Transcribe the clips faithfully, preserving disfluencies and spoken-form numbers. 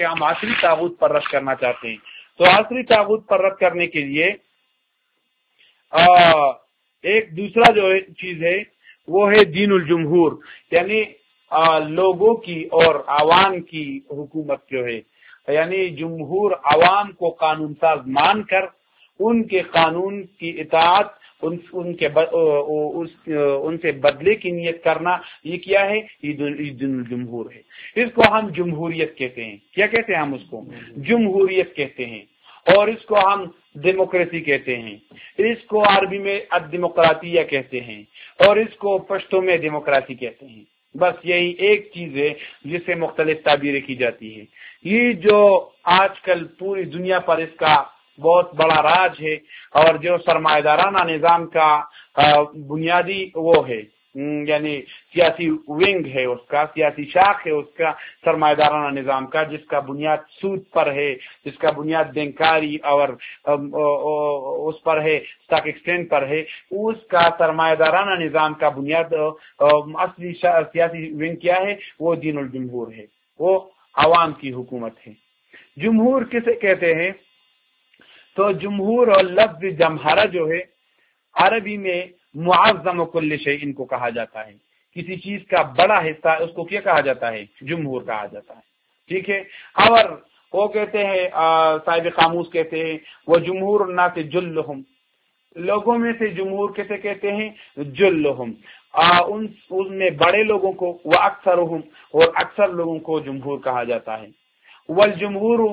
کہ ہم عصری طاغوت پر رد کرنا چاہتے ہیں. تو عصری طاغوت پر رد کرنے کے لیے آ, ایک دوسرا جو چیز ہے وہ ہے دین الجمہور، یعنی آ, لوگوں کی اور عوام کی حکومت جو ہے، یعنی جمہور عوام کو قانون ساز مان کر ان کے قانون کی اطاعت ان ان کے ان سے بدلے کی نیت کرنا، یہ کیا ہے؟ یہ دین الجمہور ہے. اس کو ہم جمہوریت کہتے ہیں. کیا کہتے ہیں ہم؟ اس کو جمہوریت کہتے ہیں. اور اس کو ہم ڈیموکریسی کہتے ہیں. اس کو عربی میں الدیمقراطیہ کہتے ہیں، اور اس کو پشتو میں ڈیموکریسی کہتے ہیں. بس یہی ایک چیز ہے جس سے مختلف تعبیریں کی جاتی ہے. یہ جو آج کل پوری دنیا پر اس کا بہت بڑا راج ہے، اور جو سرمایہ دارانہ نظام کا بنیادی وہ ہے، یعنی سیاسی ونگ ہے، اس کا سیاسی شاخ ہے اس کا سرمایہ دارانہ نظام کا، جس کا بنیاد سود پر ہے، جس کا بنیاد بینکاری اور اس پر ہے، اسٹاک ایکسچینج پر ہے. اس کا سرمایہ دارانہ نظام کا بنیاد اصلی سیاسی ونگ کیا ہے؟ وہ دین الجمہور ہے، وہ عوام کی حکومت ہے. جمہور کسے کہتے ہیں؟ تو جمہور اور لفظ جمہرہ جو ہے عربی میں معظم کل شیء ان کو کہا جاتا ہے. کسی چیز کا بڑا حصہ اس کو کیا کہا جاتا ہے؟ جمہور کہا جاتا ہے. ٹھیک ہے. اور وہ کہتے ہیں صاحب قاموس کہتے ہیں وہ جمہور الناس جلہم، لوگوں میں سے جمہور کیسے کہتے ہیں؟ جلہم، ان ان میں بڑے لوگوں کو، وہ اکثرہم، اور اکثر لوگوں کو جمہور کہا جاتا ہے. والجمہور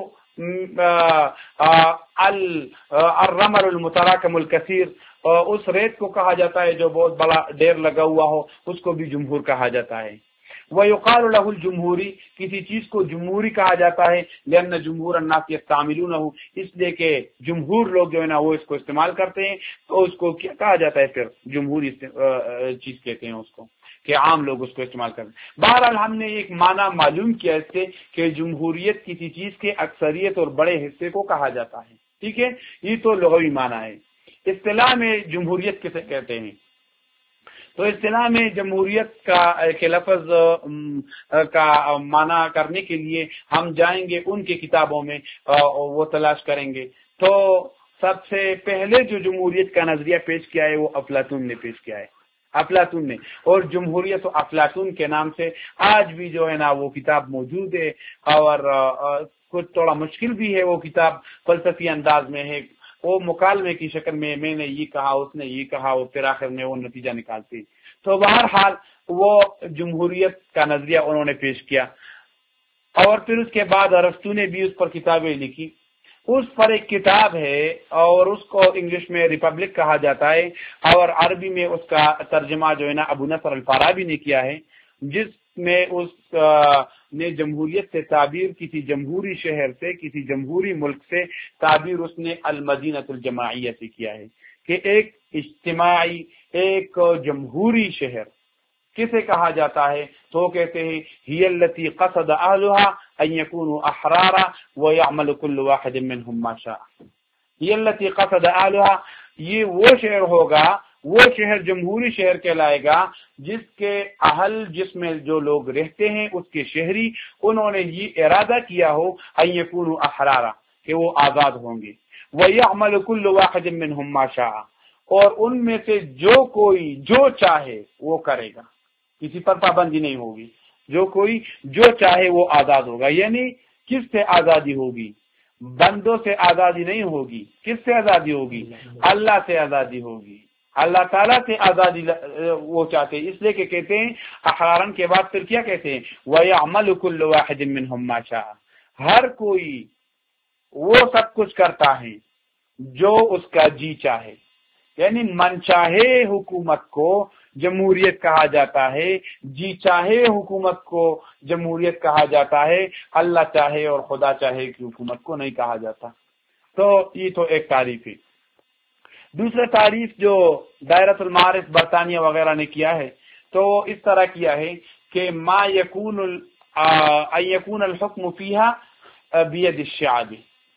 الرمل المتراکم الکثیر، اس ریت کو کہا جاتا ہے جو بہت بڑا ڈیر لگا ہوا ہو، اس کو بھی جمہور کہا جاتا ہے. وَيُقَالُ لَهُ الجمہوری، کسی چیز کو جمہوری کہا جاتا ہے لأن جمہور الناس يستعملونه، اس لیے کہ جمہور لوگ جو ہے نا وہ اس کو استعمال کرتے ہیں، تو اس کو کیا کہا جاتا ہے پھر؟ جمہوری چیز کہتے ہیں اس کو، کہ عام لوگ اس کو استعمال کرتے ہیں. بہرحال ہم نے ایک معنی معلوم کیا اس سے کہ جمہوریت کسی چیز کے اکثریت اور بڑے حصے کو کہا جاتا ہے. ٹھیک ہے. یہ تو لغوی معنی ہے. اصطلاح میں جمہوریت کسے کہتے ہیں؟ تو اصطلاح میں جمہوریت کا کے لفظ کا معنی کرنے کے لیے ہم جائیں گے ان کی کتابوں میں، وہ تلاش کریں گے. تو سب سے پہلے جو جمہوریت کا نظریہ پیش کیا ہے وہ افلاطون نے پیش کیا ہے، افلاطون نے. اور جمہوریت و افلاطون کے نام سے آج بھی جو ہے نا وہ کتاب موجود ہے، اور کچھ تھوڑا مشکل بھی ہے. وہ کتاب فلسفی انداز میں ہے، وہ مکالمے کی شکل میں میں نے یہ کہا، اس نے یہ کہا، اور پھر آخر میں وہ نتیجہ نکالتی. تو بہرحال وہ جمہوریت کا نظریہ انہوں نے پیش کیا، اور پھر اس کے بعد ارسطو نے بھی اس پر کتابیں لکھی. اس پر ایک کتاب ہے اور اس کو انگلش میں ریپبلک کہا جاتا ہے، اور عربی میں اس کا ترجمہ جو ہے نا ابو نصر الفارابی نے کیا ہے، جس میں اس نے جمہوریت سے تعبیر، کسی جمہوری شہر سے، کسی جمہوری ملک سے تعبیر اس نے المدینہ الجماعیہ سے کیا ہے، کہ ایک اجتماعی، ایک جمہوری شہر کسے کہا جاتا ہے؟ تو کہتے ہیں ہی التی قصد اہلها ان يكونوا احرارا ويعمل كل واحد منهم ما شاء. ہی التی قصد اہلها، یہ وہ شہر ہوگا، وہ شہر جمہوری شہر کہلائے گا جس کے اہل، جس میں جو لوگ رہتے ہیں اس کے شہری، انہوں نے یہ ارادہ کیا ہو ان يكونوا احرارا، کہ وہ آزاد ہوں گے. ويعمل كل واحد منهم ما شاء، اور ان میں سے جو کوئی جو چاہے وہ کرے گا، کسی پر پابندی نہیں ہوگی. جو کوئی جو چاہے وہ آزاد ہوگا. یعنی کس سے آزادی ہوگی؟ بندوں سے آزادی نہیں ہوگی. کس سے آزادی ہوگی؟ اللہ سے آزادی ہوگی. اللہ تعالیٰ سے آزادی وہ چاہتے ہیں، اس لیے کہ کہتے ہیں احرارن کے بعد پھر کیا کہتے ہیں؟ وَيَعْمَلُ كُلُّ وَاحِدٍ مِّنْهُمْ مَا شَاءَ، ہر کوئی وہ سب کچھ کرتا ہے جو اس کا جی چاہے. یعنی من چاہے حکومت کو جمہوریت کہا جاتا ہے، جی چاہے حکومت کو جمہوریت کہا جاتا ہے، اللہ چاہے اور خدا چاہے کہ حکومت کو نہیں کہا جاتا. تو یہ تو ایک تعریف ہے. دوسرا تعریف جو دائرۃ المعارف برطانیہ وغیرہ نے کیا ہے، تو اس طرح کیا ہے کہ ما یکون ان یکون الحکم فیہا بید الشعب،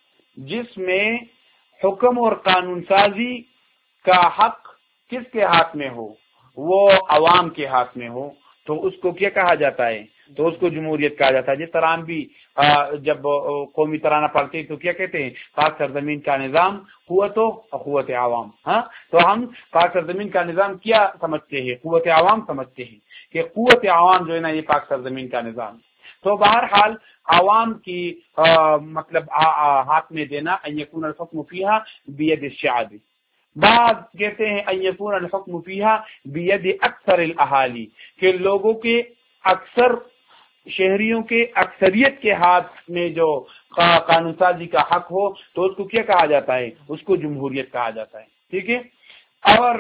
جس میں حکم اور قانون سازی کا حق کس کے ہاتھ میں ہو؟ وہ عوام کے ہاتھ میں ہو. تو اس کو کیا کہا جاتا ہے؟ تو اس کو جمہوریت کہا جاتا ہے. جس طرح ہم بھی جب قومی ترانہ پڑھتے ہیں تو کیا کہتے ہیں؟ پاک سرزمین کا نظام قوت و قوت عوام. ہاں تو ہم پاک سرزمین کا نظام کیا سمجھتے ہیں؟ قوت عوام سمجھتے ہیں کہ قوت عوام جو ہے نا یہ پاک سرزمین کا نظام. تو بہرحال عوام کی آ, مطلب آ, آ, ہاتھ میں دینا ان یکون الحکم فیہا بید الشعب. بعض کہتے ہیں ان یکون الحکم فیہا بید اکثر الاہالی کہ لوگوں کے اکثر شہریوں کے اکثریت کے ہاتھ میں جو قانون سازی کا حق ہو تو اس کو کیا کہا جاتا ہے؟ اس کو جمہوریت کہا جاتا ہے. ٹھیک ہے. اور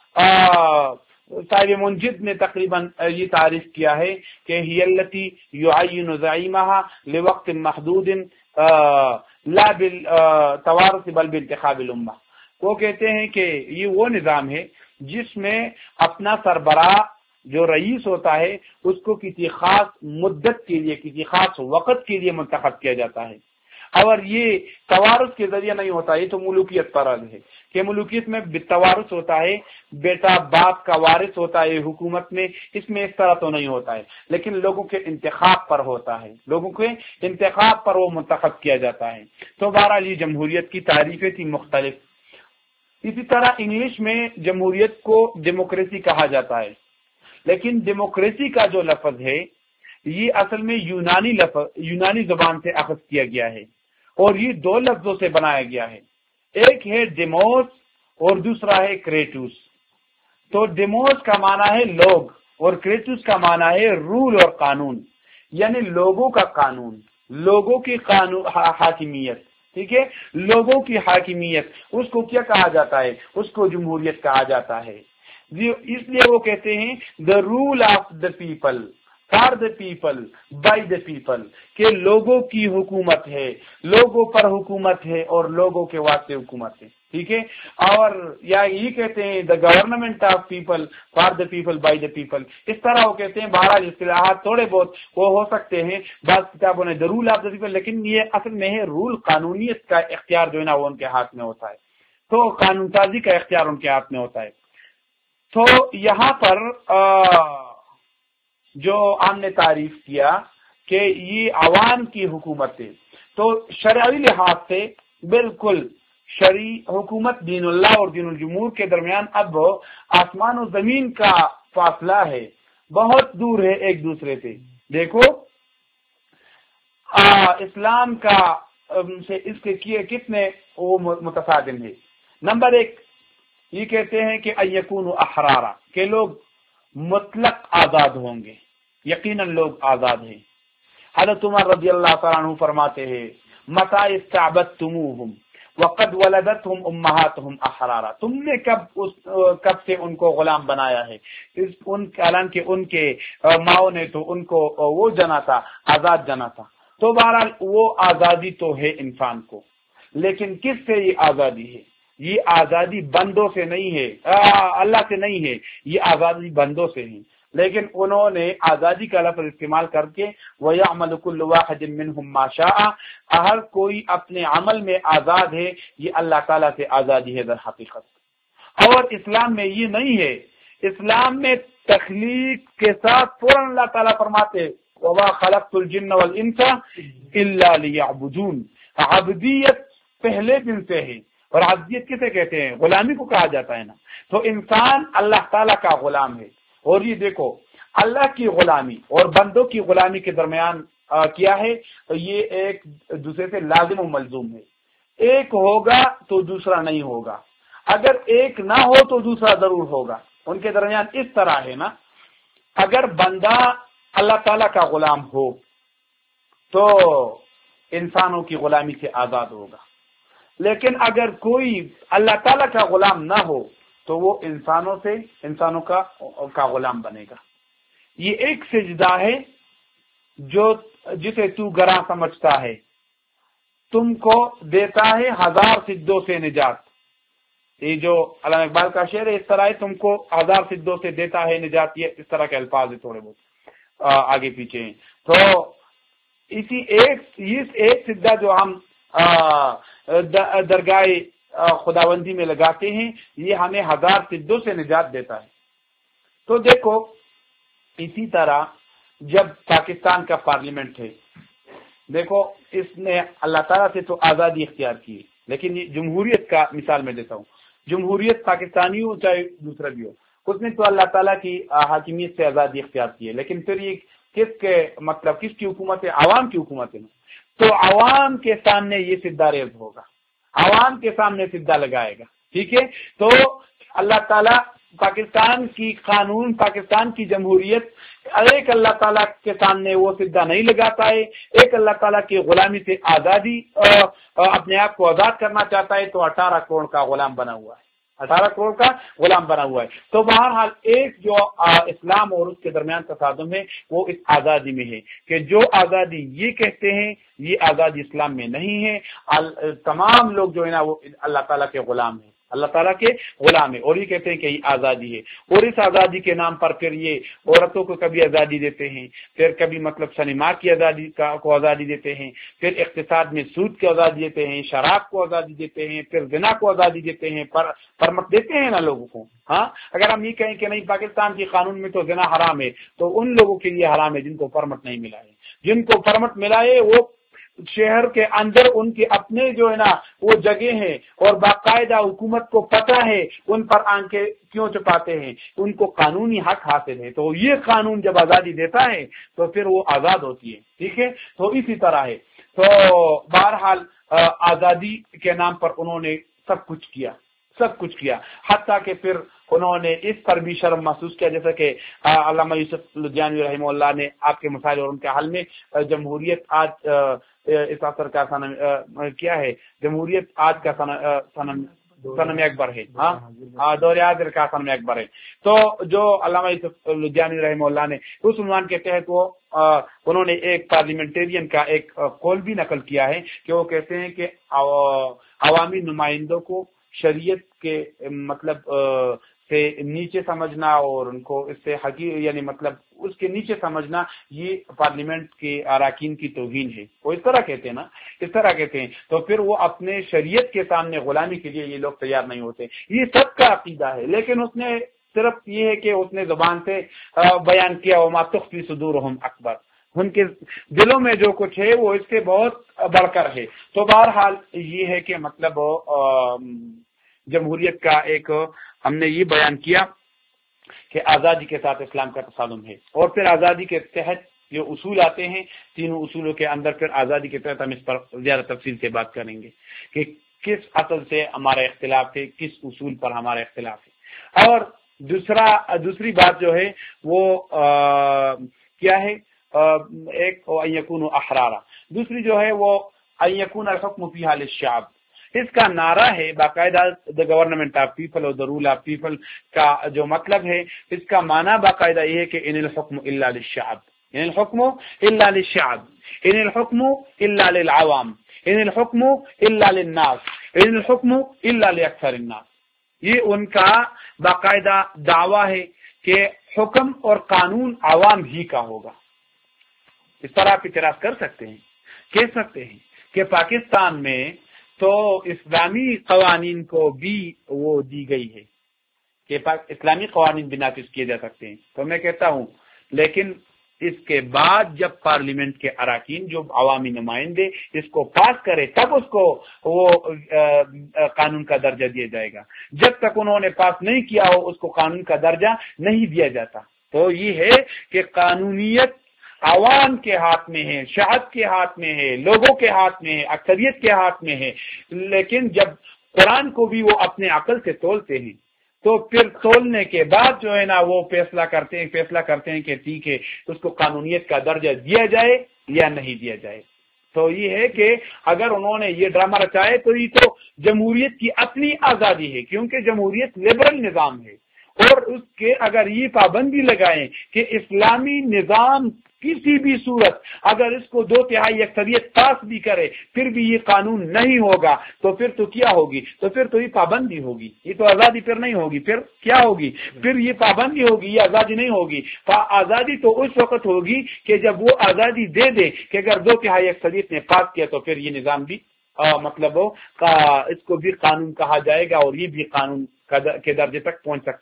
صاحب منجد نے تقریباً یہ تعریف کیا ہے کہ ہی التی یعین زعیمہا لوقت محدود لا بالتوارث بل بانتخاب الامہ. وہ کہتے ہیں کہ یہ وہ نظام ہے جس میں اپنا سربراہ جو رئیس ہوتا ہے اس کو کسی خاص مدت کے لیے کسی خاص وقت کے لیے منتخب کیا جاتا ہے. اور یہ توارث کے ذریعے نہیں ہوتا. یہ تو ملوکیت فرض ہے کہ ملوکیت میں توارث ہوتا ہے، بیٹا باپ کا وارث ہوتا ہے حکومت میں. اس میں اس طرح تو نہیں ہوتا ہے، لیکن لوگوں کے انتخاب پر ہوتا ہے. لوگوں کے انتخاب پر وہ منتخب کیا جاتا ہے. تو بہرحال یہ جمہوریت کی تعریفیں تھی مختلف. اسی طرح انگلش میں جمہوریت کو ڈیموکریسی کہا جاتا ہے، لیکن ڈیموکریسی کا جو لفظ ہے یہ اصل میں یونانی لفظ یونانی زبان سے اخذ کیا گیا ہے اور یہ دو لفظوں سے بنایا گیا ہے. ایک ہے ڈیموس اور دوسرا ہے کریٹوس. تو ڈیموس کا معنی ہے لوگ اور کریٹوس کا معنی ہے رول اور قانون، یعنی لوگوں کا قانون، لوگوں کی قانون حاکمیت. ٹھیک ہے. لوگوں کی حاکمیت اس کو کیا کہا جاتا ہے؟ اس کو جمہوریت کہا جاتا ہے. اس لیے وہ کہتے ہیں the rule of the people for the people by the people, کہ لوگوں کی حکومت ہے، لوگوں پر حکومت ہے اور لوگوں کے واسطے حکومت ہے. ٹھیک ہے. اور یا یہ کہتے ہیں the government of people for the people by the people. اس طرح وہ کہتے ہیں. بہرحال اصطلاحات تھوڑے بہت وہ ہو سکتے ہیں بعض کتابوں نے the rule of the people, لیکن یہ اصل میں ہے رول. قانونیت کا اختیار جو ہے نا وہ ان کے ہاتھ میں ہوتا ہے. تو قانون سازی کا اختیار ان کے ہاتھ میں ہوتا ہے. تو یہاں پر جو ہم نے تعریف کیا کہ یہ عوام کی حکومت ہے، تو شرعی لحاظ سے بالکل شرعی حکومت دین اللہ اور دین الجمہور کے درمیان اب آسمان و زمین کا فاصلہ ہے، بہت دور ہے ایک دوسرے سے. دیکھو اسلام کا سے اس کے کیے کتنے وہ متصادم ہے. نمبر ایک یہ کہتے ہیں کہ ایکون احرارا، کہ لوگ مطلق آزاد ہوں گے. یقیناً لوگ آزاد ہیں. حضرت عمر رضی اللہ تعالیٰ عنہ فرماتے ہیں متى استعبدتموهم وقد ولدتهم امهاتهم احرارا، تم نے کب اس کب سے ان کو غلام بنایا ہے؟ اس ان حالانکہ ان کے ماؤں نے تو ان کو وہ جنا تھا، آزاد جنا تھا. تو بہرحال وہ آزادی تو ہے انسان کو، لیکن کس سے یہ آزادی ہے؟ یہ آزادی بندوں سے نہیں ہے، اللہ سے نہیں ہے، یہ آزادی بندوں سے ہے. لیکن انہوں نے آزادی کا لفظ استعمال کر کے وَيَعْمَلُ كُلُّ وَاحِدٍ مِّنْهُمْ مَا شَاءَ، ہر کوئی اپنے عمل میں آزاد ہے. یہ اللہ تعالیٰ سے آزادی ہے در حقیقت. اور اسلام میں یہ نہیں ہے. اسلام میں تخلیق کے ساتھ فوراً اللہ تعالیٰ فرماتے وَمَا خَلَقْتُ الْجِنَّ وَالْإِنسَ إِلَّا لِيَعْبُدُونَ. عبدیت پہلے دن سے ہے. اور عبدیت کسے کہتے ہیں؟ غلامی کو کہا جاتا ہے نا. تو انسان اللہ تعالیٰ کا غلام ہے. اور یہ دیکھو اللہ کی غلامی اور بندوں کی غلامی کے درمیان کیا ہے؟ یہ ایک دوسرے سے لازم و ملزوم ہے. ایک ہوگا تو دوسرا نہیں ہوگا، اگر ایک نہ ہو تو دوسرا ضرور ہوگا. ان کے درمیان اس طرح ہے نا، اگر بندہ اللہ تعالیٰ کا غلام ہو تو انسانوں کی غلامی سے آزاد ہوگا، لیکن اگر کوئی اللہ تعالیٰ کا غلام نہ ہو تو وہ انسانوں سے انسانوں کا کا غلام بنے گا. یہ ایک سجدہ ہے جو جسے تو گراں سمجھتا ہے تم کو دیتا ہے ہزار سجدوں سے نجات. یہ جو علامہ اقبال کا شعر ہے اس طرح ہے، تم کو ہزار سجدوں سے دیتا ہے نجات. یہ اس طرح کے الفاظ ہے تھوڑے بہت آگے پیچھے. تو اسی ایک ایک سجدہ جو ہم درگاہ خداوندی میں لگاتے ہیں یہ ہمیں ہزار سجدوں سے نجات دیتا ہے. تو دیکھو اسی طرح جب پاکستان کا پارلیمنٹ ہے، دیکھو اس نے اللہ تعالیٰ سے تو آزادی اختیار کی، لیکن یہ جمہوریت کا مثال میں دیتا ہوں، جمہوریت پاکستانی ہو چاہے دوسرا بھی ہو، اس نے تو اللہ تعالیٰ کی حاکمیت سے آزادی اختیار کی ہے، لیکن پھر یہ کس کے مطلب کس کی حکومت ہے؟ عوام کی حکومت ہے، تو عوام کے سامنے یہ سدہ ریز ہوگا، عوام کے سامنے سدہ لگائے گا، ٹھیک ہے؟ تو اللہ تعالیٰ پاکستان کی قانون، پاکستان کی جمہوریت ایک اللہ تعالیٰ کے سامنے وہ سدہ نہیں لگاتا ہے، ایک اللہ تعالیٰ کی غلامی سے آزادی اپنے آپ کو آزاد کرنا چاہتا ہے، تو اٹھارہ کروڑ کا غلام بنا ہوا ہے، اٹھارہ کروڑ کا غلام بنا ہوا ہے۔ تو بہرحال ایک جو اسلام اور اس کے درمیان تصادم ہے وہ اس آزادی میں ہے کہ جو آزادی یہ کہتے ہیں یہ آزادی اسلام میں نہیں ہے، تمام لوگ جو ہے نا وہ اللہ تعالیٰ کے غلام ہیں، اللہ تعالیٰ کے غلام ہے، اور یہ کہتے ہیں کہ یہ آزادی ہے، اور اس آزادی کے نام پر پھر یہ عورتوں کو کبھی آزادی دیتے ہیں، پھر کبھی مطلب سنیما کی آزادی کو آزادی دیتے ہیں، پھر اقتصاد میں سود کی آزادی دیتے ہیں، شراب کو آزادی دیتے ہیں، پھر زنا کو آزادی دیتے ہیں، پر پرمٹ دیتے ہیں نا لوگوں کو۔ ہاں اگر ہم یہ کہیں کہ نہیں پاکستان کے قانون میں تو زنا حرام ہے، تو ان لوگوں کے لیے حرام ہے جن کو پرمٹ نہیں ملا ہے، جن کو پرمٹ ملا ہے وہ شہر کے اندر ان کے اپنے جو ہے نا وہ جگہ ہیں اور باقاعدہ حکومت کو پتہ ہے ان پر آنکھیں کیوں چھپاتے ہیں، ان کو قانونی حق حاصل ہے، تو یہ قانون جب آزادی دیتا ہے تو پھر وہ آزاد ہوتی ہے، ٹھیک ہے؟ تو اسی طرح ہے۔ تو بہرحال آزادی کے نام پر انہوں نے سب کچھ کیا، سب کچھ کیا، حتیٰ کہ پھر انہوں نے اس پر بھی شرم محسوس کیا، جیسا کہ علامہ یوسف لدھیانوی رحمہ اللہ نے آپ کے مسائل اور ان کے حل میں جمہوریت آج اس اثر کا سنم کیا ہے، جمہوریت آج کا سنم سنم اکبر ہے، ہاں دور حاضر کا سنم اکبر ہے۔ تو جو علامہ یوسف لدھیانوی رحمہ اللہ نے اس عنوان کے تحت وہ انہوں نے ایک پارلیمنٹرین کا ایک قول بھی نقل کیا ہے کہ وہ کہتے ہیں کہ عوامی نمائندوں کو شریعت کے مطلب سے نیچے سمجھنا اور ان کو اس سے حقیقی یعنی مطلب اس کے نیچے سمجھنا یہ پارلیمنٹ کے اراکین کی توہین ہے، وہ اس طرح کہتے ہیں نا، اس طرح کہتے ہیں، تو پھر وہ اپنے شریعت کے سامنے غلامی کے لیے یہ لوگ تیار نہیں ہوتے، یہ سب کا عقیدہ ہے، لیکن اس نے صرف یہ ہے کہ اس نے زبان سے بیان کیا وما تخفی صدورہم اکبر، ان کے دلوں میں جو کچھ ہے وہ اس سے بہت بڑھ کر ہے۔ تو بہرحال یہ ہے کہ مطلب جمہوریت کا ایک ہم نے یہ بیان کیا کہ آزادی کے ساتھ اسلام کا تصادم ہے، اور پھر آزادی کے تحت جو اصول آتے ہیں تینوں اصولوں کے اندر پھر آزادی کے تحت ہم اس پر زیادہ تفصیل سے بات کریں گے کہ کس اصل سے ہمارا اختلاف ہے، کس اصول پر ہمارا اختلاف ہے۔ اور دوسرا دوسری بات جو ہے وہ آ, کیا ہے آ, ایک یکون احرارا، دوسری جو ہے وہ یکون الحکم فیہا للشعب، اس کا نعرہ ہے باقاعدہ دا گورنمنٹ آف پیپل اور دا رول آف پیپل کا جو مطلب ہے اس کا معنی باقاعدہ یہ ہے کہ ان الحکم الا للشعب، ان الحکم الا للشعب، ان الحکم الا للعوام، ان الحکم الا للناس، ان الحکم الا لاکثر الناس، یہ ان کا باقاعدہ دعویٰ ہے کہ حکم اور قانون عوام ہی کا ہوگا۔ اس طرح آپ اعتراض کر سکتے ہیں، کہہ سکتے ہیں کہ پاکستان میں تو اسلامی قوانین کو بھی وہ دی گئی ہے کہ اسلامی قوانین بھی نافذ کیے جا سکتے ہیں، تو میں کہتا ہوں لیکن اس کے بعد جب پارلیمنٹ کے اراکین جو عوامی نمائندے اس کو پاس کرے تب اس کو وہ قانون کا درجہ دیا جائے گا، جب تک انہوں نے پاس نہیں کیا ہو اس کو قانون کا درجہ نہیں دیا جاتا۔ تو یہ ہے کہ قانونیت عوام کے ہاتھ میں ہے، شعب کے ہاتھ میں ہے، لوگوں کے ہاتھ میں ہے، اکثریت کے ہاتھ میں ہے، لیکن جب قرآن کو بھی وہ اپنے عقل سے تولتے ہیں تو پھر تولنے کے بعد جو ہے نا وہ فیصلہ کرتے ہیں فیصلہ کرتے ہیں کہ ٹھیک ہے اس کو قانونیت کا درجہ دیا جائے یا نہیں دیا جائے۔ تو یہ ہے کہ اگر انہوں نے یہ ڈرامہ رچا ہے تو یہ تو جمہوریت کی اپنی آزادی ہے، کیونکہ جمہوریت لبرل نظام ہے، اور اس کے اگر یہ پابندی لگائیں کہ اسلامی نظام کسی بھی صورت اگر اس کو دو تہائی اکثریت پاس بھی کرے پھر بھی یہ قانون نہیں ہوگا، تو پھر تو کیا ہوگی؟ تو پھر تو یہ پابندی ہوگی، یہ تو آزادی پھر نہیں ہوگی، پھر کیا ہوگی؟ پھر یہ پابندی ہوگی، یہ آزادی نہیں ہوگی۔ آزادی تو اس وقت ہوگی کہ جب وہ آزادی دے دے کہ اگر دو تہائی اکثریت نے پاس کیا تو پھر یہ نظام بھی آ, مطلب اس کو بھی قانون کہا جائے گا اور یہ بھی قانون کے درجے تک پہنچ سکتا ہے۔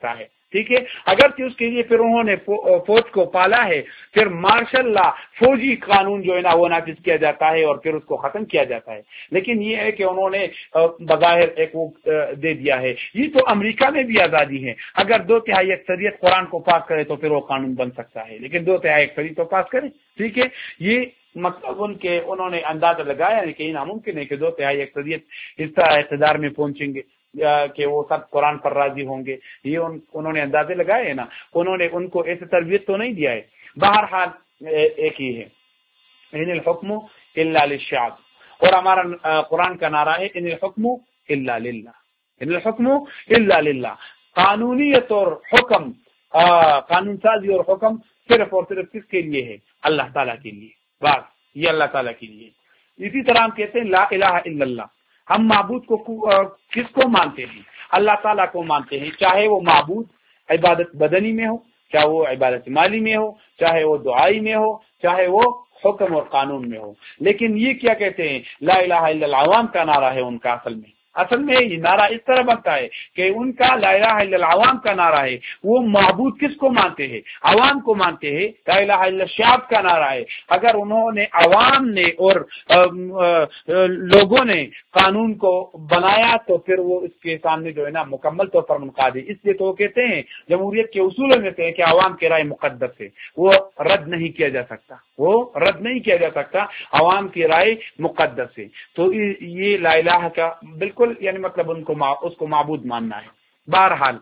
ٹھیک ہے. اگرچہ اس کے لیے پھر انہوں نے فوج کو پالا ہے، پھر مارشل لا فوجی قانون جو ہے نا وہ نافذ کیا جاتا ہے اور پھر اس کو ختم کیا جاتا ہے. لیکن یہ ہے کہ انہوں نے بظاہر ایک وہ دے دیا ہے. یہ تو امریکہ میں بھی آزادی ہے، اگر دو تہائی اکثریت قرآن کو پاس کرے تو پھر وہ قانون بن سکتا ہے، لیکن دو تہائی اکثریت تو پاس کرے. ٹھیک ہے، یہ مطلب ان کے انہوں نے اندازہ لگایا ہے کہ یہ ناممکن ہے کہ دو تہائی اکثریت اس طرح اقتدار میں پہنچیں گے کہ وہ سب قرآن پر راضی ہوں گے. یہ ان, انہوں نے اندازے لگائے ہیں نا، انہوں نے ان کو ایسے تربیت تو نہیں دیا ہے. بہرحال ایک ہی ہے، ان الحکم الا للشعب، اور ہمارا قرآن کا نعرہ ہے ان الحکم الا للہ، ان الحکم الا للہ. قانونیت اور حکم، قانون سازی اور حکم صرف اور صرف کس کے لیے ہے؟ اللہ تعالیٰ کے لیے. بس یہ اللہ تعالیٰ کے لیے. اسی طرح ہم کہتے ہیں لا الہ الا اللہ. ہم معبود کو کس کو مانتے ہیں؟ اللہ تعالیٰ کو مانتے ہیں، چاہے وہ معبود عبادت بدنی میں ہو، چاہے وہ عبادت مالی میں ہو، چاہے وہ دعائی میں ہو، چاہے وہ حکم اور قانون میں ہو. لیکن یہ کیا کہتے ہیں؟ لا الہ الا اللہ عوام کا نعرہ ہے ان کا. اصل میں اصل میں یہ نعرہ اس طرح بنتا ہے کہ ان کا لا الہ الا اللہ عوام کا نعرہ ہے. وہ معبود کس کو مانتے ہیں؟ عوام کو مانتے ہیں. لا الہ الا اللہ شعب کا نعرہ ہے. اگر انہوں نے عوام نے اور لوگوں نے قانون کو بنایا تو پھر وہ اس کے سامنے جو ہے نا مکمل طور پر منقاد ہے. اس لیے تو وہ کہتے ہیں جمہوریت کے اصولوں میں سے کہ عوام کی رائے مقدس ہے، وہ رد نہیں کیا جا سکتا، وہ رد نہیں کیا جا سکتا. عوام کی رائے مقدس ہے. تو یہ لا الہ کا بالکل یعنی مطلب ان کو اس کو معبود ماننا ہے. بہرحال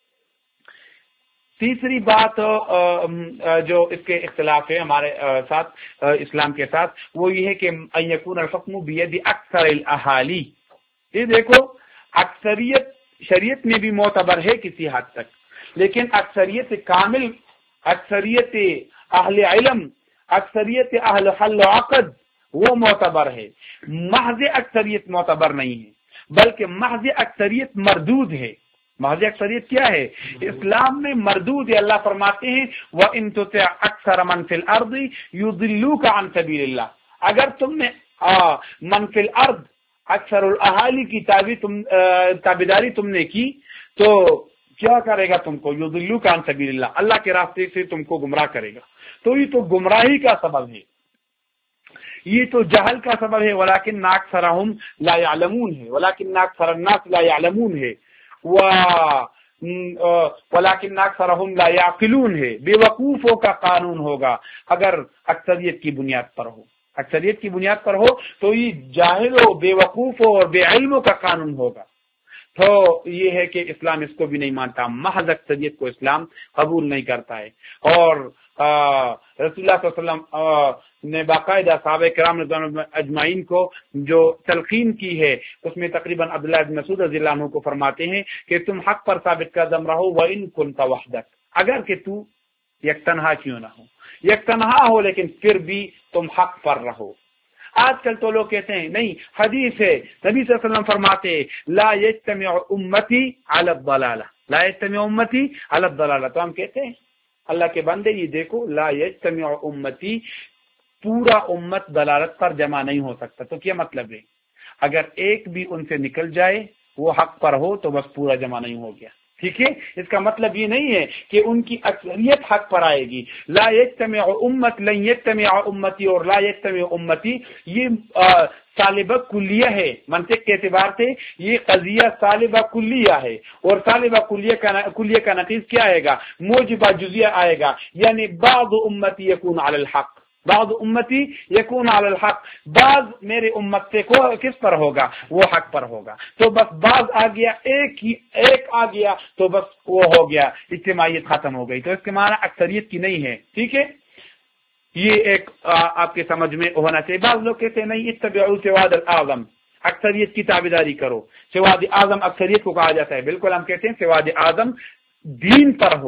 تیسری بات جو اس کے اختلاف ہے ہمارے ساتھ اسلام کے ساتھ، وہ یہ ہے کہ ان یکون الحکم بید اکثر الاہالی. یہ دیکھو اکثریت شریعت میں بھی معتبر ہے کسی حد تک، لیکن اکثریت کامل، اکثریت اہل علم، اکثریت اہل حل و عقد وہ معتبر ہے. محض اکثریت معتبر نہیں ہے، بلکہ محض اکثریت مردود ہے. محض اکثریت کیا ہے؟ اسلام میں مردود ہے. اللہ فرماتے ہیں وَإِن تُطِعْ أَكْثَرَ مَن فِي الْأَرْضِ يُضِلُّوكَ عَن سَبِيلِ اللَّهِ. اگر تم نے من فی الارض اکثر الاہالی کی تابعداری تم نے کی تو کیا کرے گا تم کو؟ یضلوک عن سبیل اللہ، اللہ کے راستے سے تم کو گمراہ کرے گا. تو یہ تو گمراہی کا سبب ہے، یہ تو جہل کا سبب ہے. ولکن اکثرهم لا يعلمون ہے، ولکن اکثر الناس لا يعلمون ہے، ولکن اکثرهم لا يعقلون ہے. بے وقوفوں کا قانون ہوگا اگر اکثریت کی بنیاد پر ہو. اکثریت کی بنیاد پر ہو تو یہ جاہلوں، بے وقوفوں اور بے علموں کا قانون ہوگا. تو یہ ہے کہ اسلام اس کو بھی نہیں مانتا، محض اکثریت کو اسلام قبول نہیں کرتا ہے. اور رسول اللہ صلی اللہ علیہ وسلم نے باقاعدہ صحابہ کرام رضوان اجمعین کو جو تلقین کی ہے اس میں تقریباً عبداللہ بن مسعود رضی اللہ عنہ کو فرماتے ہیں کہ تم حق پر ثابت قدم رہو وَإِن كُنْتَ وَحْدَكَ، اگر کہ تو یک تنہا کیوں نہ ہو، یک تنہا ہو لیکن پھر بھی تم حق پر رہو. آج کل تو لوگ کہتے ہیں نہیں، حدیث ہے نبی صلی اللہ علیہ وسلم فرماتے لا یجتمع امتی علی الضلالہ، لا یجتمع امتی علی الضلالہ. تو ہم کہتے ہیں اللہ کے بندے یہ دیکھو لا یجتمع امتی، پورا امت دلالت پر جمع نہیں ہو سکتا. تو کیا مطلب ہے؟ اگر ایک بھی ان سے نکل جائے وہ حق پر ہو تو بس پورا جمع نہیں ہو گیا. ٹھیک ہے، اس کا مطلب یہ نہیں ہے کہ ان کی اکثریت حق پر آئے گی. لا یجتمع امت، لن یجتمع امتی اور لا یجتمع امتی یہ طالبہ کلیہ ہے. منطق کے اعتبار سے یہ قضیہ طالبہ کلیہ ہے، اور طالبہ کلیہ کا کلیہ کا نتیجہ کیا آئے گا؟ موجبہ جزیہ آئے گا. یعنی بعض امتی یکون علی الحق، بعض امتی یکون علی الحق، بعض میرے امت سے کو کس پر ہوگا؟ وہ حق پر ہوگا. تو بس بعض آ گیا، ایک ہی ایک آ گیا تو بس وہ ہو گیا، اجتماعیت ختم ہو گئی. تو اس کے معنی اکثریت کی نہیں ہے. ٹھیک ہے، یہ ایک آپ کے سمجھ میں ہونا چاہیے. بعض لوگ کہتے ہیں نہیں اتبعوا سواد الاعظم، اکثریت کی تابعداری کرو. سواد اعظم اکثریت کو کہا جاتا ہے. بالکل ہم کہتے ہیں سواد اعظم دین پر ہو،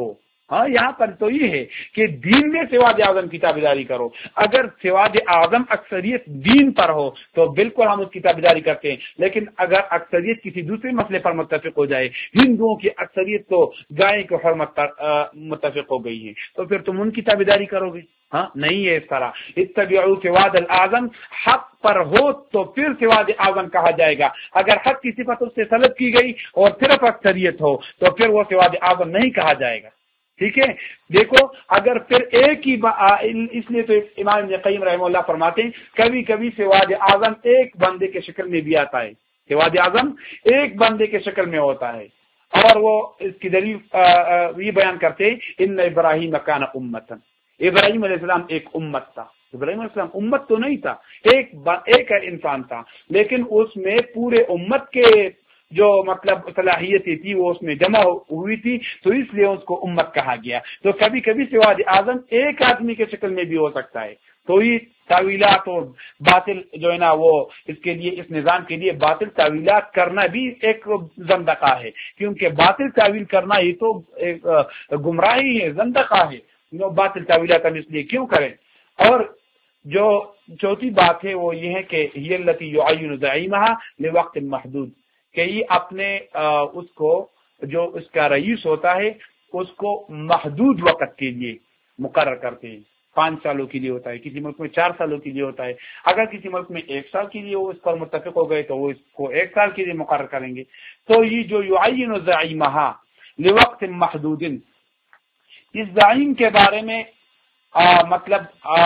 ہاں یہاں پر تو یہ ہے کہ دین میں سواد اعظم کی تابعداری کرو. اگر سواد اعظم اکثریت دین پر ہو تو بالکل ہم اس کی تابعداری کرتے ہیں، لیکن اگر اکثریت کسی دوسرے مسئلے پر متفق ہو جائے، ہندوؤں کی اکثریت تو گائے کی حرمت پر متفق ہو گئی ہے، تو پھر تم ان کی تابعداری کرو گے؟ ہاں نہیں ہے اس طرح. اتبعوا سواد الاعظم، حق پر ہو تو پھر سواد اعظم کہا جائے گا. اگر حق کی صفت اس سے طلب کی گئی اور صرف اکثریت ہو تو پھر وہ سواد اعظم نہیں کہا جائے گا. ٹھیک ہے. دیکھو اگر پھر ایک ہی با... اس لیے تو امام ابن قیم رحمہ اللہ فرماتے ہیں کبھی کبھی سواد اعظم ایک بندے کے شکل میں بھی آتا ہے، سواد اعظم ایک بندے کے شکل میں ہوتا ہے، اور وہ اس کی دلیل یہ بیان کرتے ہیں ان ابراہیم کان امتا، ابراہیم علیہ السلام ایک امت تھا. ابراہیم علیہ السلام امت تو نہیں تھا، ایک ایک انسان تھا، لیکن اس میں پورے امت کے جو مطلب صلاحیتیں تھی وہ اس میں جمع ہوئی تھی، تو اس لیے اس کو امت کہا گیا. تو کبھی کبھی سواد اعظم ایک آدمی کے شکل میں بھی ہو سکتا ہے. تو یہ تعویلات اور باطل جو ہے نا وہ اس کے لیے اس نظام کے لیے باطل تعویلات کرنا بھی ایک زندقہ ہے، کیونکہ باطل تعویل کرنا یہ تو ایک گمراہی ہے، زندقہ ہے. باطل تعویلات ہم اس لیے کیوں کریں؟ اور جو چوتھی بات ہے وہ یہ ہے کہ یہ التی یعین زعیمہا لوقت محدود، کہ یہ اپنے اس کو جو اس کا رئیس ہوتا ہے اس کو محدود وقت کے لیے مقرر کرتے ہیں. پانچ سالوں کے لیے ہوتا ہے، کسی ملک میں چار سالوں کے لیے ہوتا ہے. اگر کسی ملک میں ایک سال کے لیے وہ اس پر متفق ہو گئے تو وہ اس کو ایک سال کے لیے مقرر کریں گے. تو یہ جو یعین زعیمہا لوقت محدود، اس زعیم کے بارے میں آ, مطلب آ,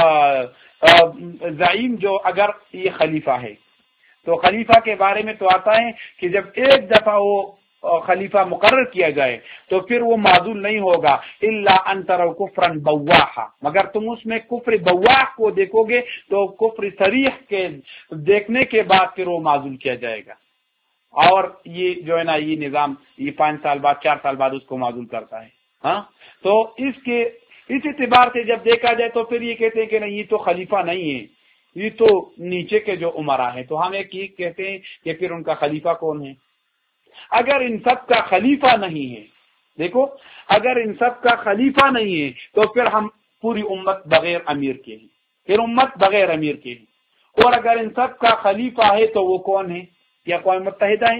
آ, زعیم جو اگر یہ خلیفہ ہے تو خلیفہ کے بارے میں تو آتا ہے کہ جب ایک دفعہ وہ خلیفہ مقرر کیا جائے تو پھر وہ معذول نہیں ہوگا الا ان تروا کفرا بواحا، مگر تم اس میں کفر بواح کو دیکھو گے تو کفر صریح کے دیکھنے کے بعد پھر وہ معذول کیا جائے گا. اور یہ جو ہے نا یہ نظام یہ پانچ سال بعد چار سال بعد اس کو معذول کرتا ہے. ہاں تو اس کے اس اعتبار سے جب دیکھا جائے تو پھر یہ کہتے ہیں کہ نہیں یہ تو خلیفہ نہیں ہے، یہ تو نیچے کے جو عمرا ہیں. تو ہم ایک یہ کہتے ہیں کہ پھر ان کا خلیفہ کون ہے؟ اگر ان سب کا خلیفہ نہیں ہے، دیکھو اگر ان سب کا خلیفہ نہیں ہے تو پھر ہم پوری امت بغیر امیر کے ہیں، پھر امت بغیر امیر کے ہیں. اور اگر ان سب کا خلیفہ ہے تو وہ کون ہے؟ یہ اقوام متحدہ ہے.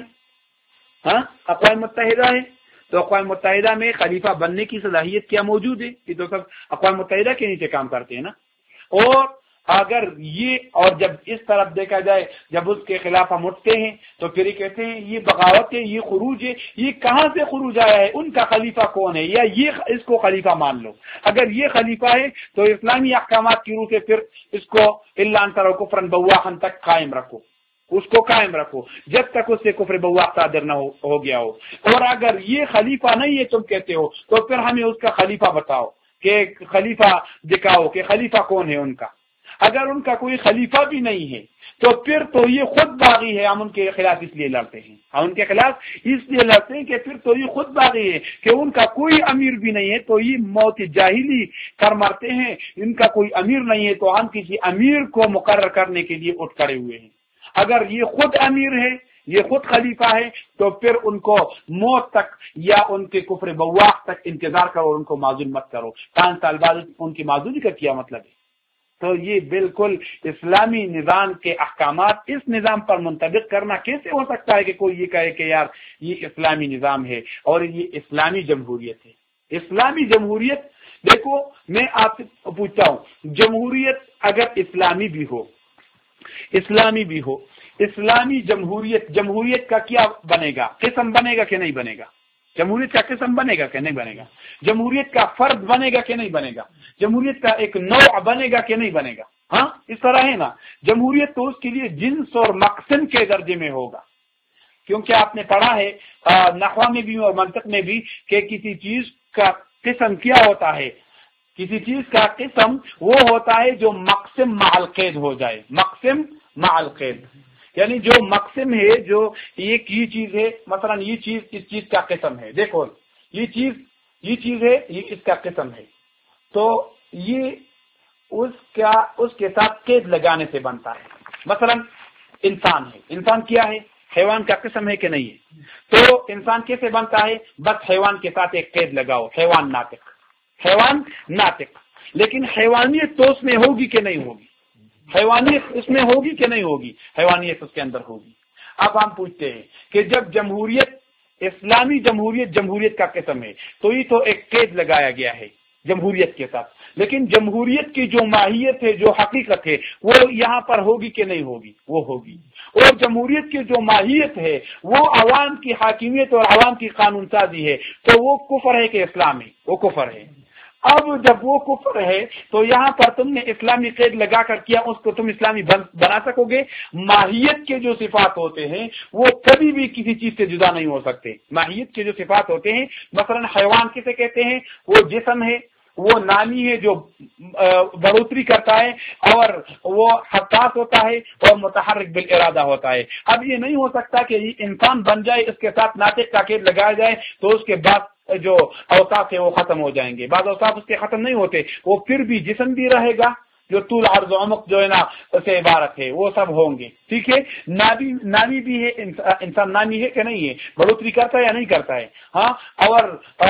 ہاں اقوام متحدہ ہے. تو اقوام متحدہ میں خلیفہ بننے کی صلاحیت کیا موجود ہے؟ یہ تو سب اقوام متحدہ کے نیچے کام کرتے ہیں نا. اور اگر یہ اور جب اس طرف دیکھا جائے جب اس کے خلاف ہم اٹھتے ہیں تو پھر یہ کہتے ہیں یہ بغاوت ہے، یہ خروج ہے. یہ کہاں سے خروج آیا ہے؟ ان کا خلیفہ کون ہے؟ یا یہ اس کو خلیفہ مان لو. اگر یہ خلیفہ ہے تو اسلامی احکامات کی روح سے پھر اس کو الا ان تروا کفرا بواحا تک قائم رکھو، اس کو قائم رکھو جب تک اس سے کفر بواح صادر نہ ہو, ہو گیا ہو. اور اگر یہ خلیفہ نہیں ہے تم کہتے ہو تو پھر ہمیں اس کا خلیفہ بتاؤ، کہ خلیفہ دکھاؤ کہ خلیفہ کون ہے ان کا. اگر ان کا کوئی خلیفہ بھی نہیں ہے تو پھر تو یہ خود باغی ہے. ہم ان کے خلاف اس لیے لڑتے ہیں ہم ان کے خلاف اس لیے لڑتے ہیں کہ پھر تو یہ خود باغی ہے کہ ان کا کوئی امیر بھی نہیں ہے، تو یہ موت جاہلی کر مرتے ہیں. ان کا کوئی امیر نہیں ہے تو ہم کسی امیر کو مقرر کرنے کے لیے اٹھ کھڑے ہوئے ہیں. اگر یہ خود امیر ہے، یہ خود خلیفہ ہے، تو پھر ان کو موت تک یا ان کے کفر بواح تک انتظار کرو اور ان کو معذول مت کرو. پانچ سال بعد ان کی معذولی کا کیا مطلب ہے؟ تو یہ بالکل اسلامی نظام کے احکامات اس نظام پر منطبق کرنا کیسے ہو سکتا ہے کہ کوئی یہ کہے کہ یار یہ اسلامی نظام ہے اور یہ اسلامی جمہوریت ہے. اسلامی جمہوریت، دیکھو میں آپ سے پوچھتا ہوں، جمہوریت اگر اسلامی بھی ہو اسلامی بھی ہو اسلامی جمہوریت جمہوریت کا کیا بنے گا؟ قسم بنے گا کہ نہیں بنے گا؟ جمہوریت کا قسم بنے گا کہ نہیں بنے گا؟ جمہوریت کا فرد بنے گا کہ نہیں بنے گا؟ جمہوریت کا ایک نوع بنے گا کہ نہیں بنے گا؟ ہاں اس طرح ہے نا. جمہوریت تو اس کے لیے جنس اور مقسم کے درجے میں ہوگا، کیونکہ آپ نے پڑھا ہے نحو میں بھی اور منطق میں بھی کہ کسی چیز کا قسم کیا ہوتا ہے. کسی چیز کا قسم وہ ہوتا ہے جو مقسم مع القید ہو جائے. مقسم مع القید یعنی جو مقسم ہے، جو ایک یہ چیز ہے، مثلا یہ چیز اس چیز کا قسم ہے. دیکھو یہ چیز یہ چیز ہے، یہ اس کا قسم ہے، تو یہ اس کا اس کے ساتھ قید لگانے سے بنتا ہے. مثلا انسان ہے، انسان کیا ہے؟ حیوان کا قسم ہے کہ نہیں ہے؟ تو انسان کیسے بنتا ہے؟ بس حیوان کے ساتھ ایک قید لگاؤ، حیوان ناطق. حیوان ناطق، لیکن حیوانیت تو اس میں ہوگی کہ نہیں ہوگی؟ حیوانیت اس میں ہوگی کہ نہیں ہوگی؟ حیوانیت اس کے اندر ہوگی۔ اب ہم پوچھتے ہیں کہ جب جمہوریت، اسلامی جمہوریت جمہوریت کا قسم ہے، تو یہ تو ایک قید لگایا گیا ہے جمہوریت کے ساتھ، لیکن جمہوریت کی جو ماہیت ہے، جو حقیقت ہے، وہ یہاں پر ہوگی کہ نہیں ہوگی؟ وہ ہوگی۔ اور جمہوریت کی جو ماہیت ہے وہ عوام کی حاکمیت اور عوام کی قانون سازی ہے، تو وہ کفر ہے کہ اسلام ہے؟ وہ کفر ہے۔ اب جب وہ کفر ہے تو یہاں پر تم نے اسلامی قید لگا کر کیا، اس کو تم اسلامی بنا سکو گے؟ ماہیت کے جو صفات ہوتے ہیں وہ کبھی بھی کسی چیز سے جدا نہیں ہو سکتے۔ ماہیت کے جو صفات ہوتے ہیں، مثلا حیوان کسے کہتے ہیں؟ وہ جسم ہے، وہ نامی ہے جو بڑھوتری کرتا ہے، اور وہ حساس ہوتا ہے اور متحرک بالارادہ ہوتا ہے۔ اب یہ نہیں ہو سکتا کہ انسان بن جائے، اس کے ساتھ ناطق کا قید لگایا جائے تو اس کے بعد جو اوصاف ہے وہ ختم ہو جائیں گے۔ بعض اوصاف اس کے ختم نہیں ہوتے، وہ پھر بھی جسم بھی رہے گا، جو طول عرض و عمق جو ہے نا سے عبارت ہے، وہ سب ہوں گے، ٹھیک ہے۔ نامی نامی بھی ہے، انسان نامی ہے کہ نہیں ہے؟ بڑھوتری کرتا ہے یا نہیں کرتا ہے؟ ہاں۔ اور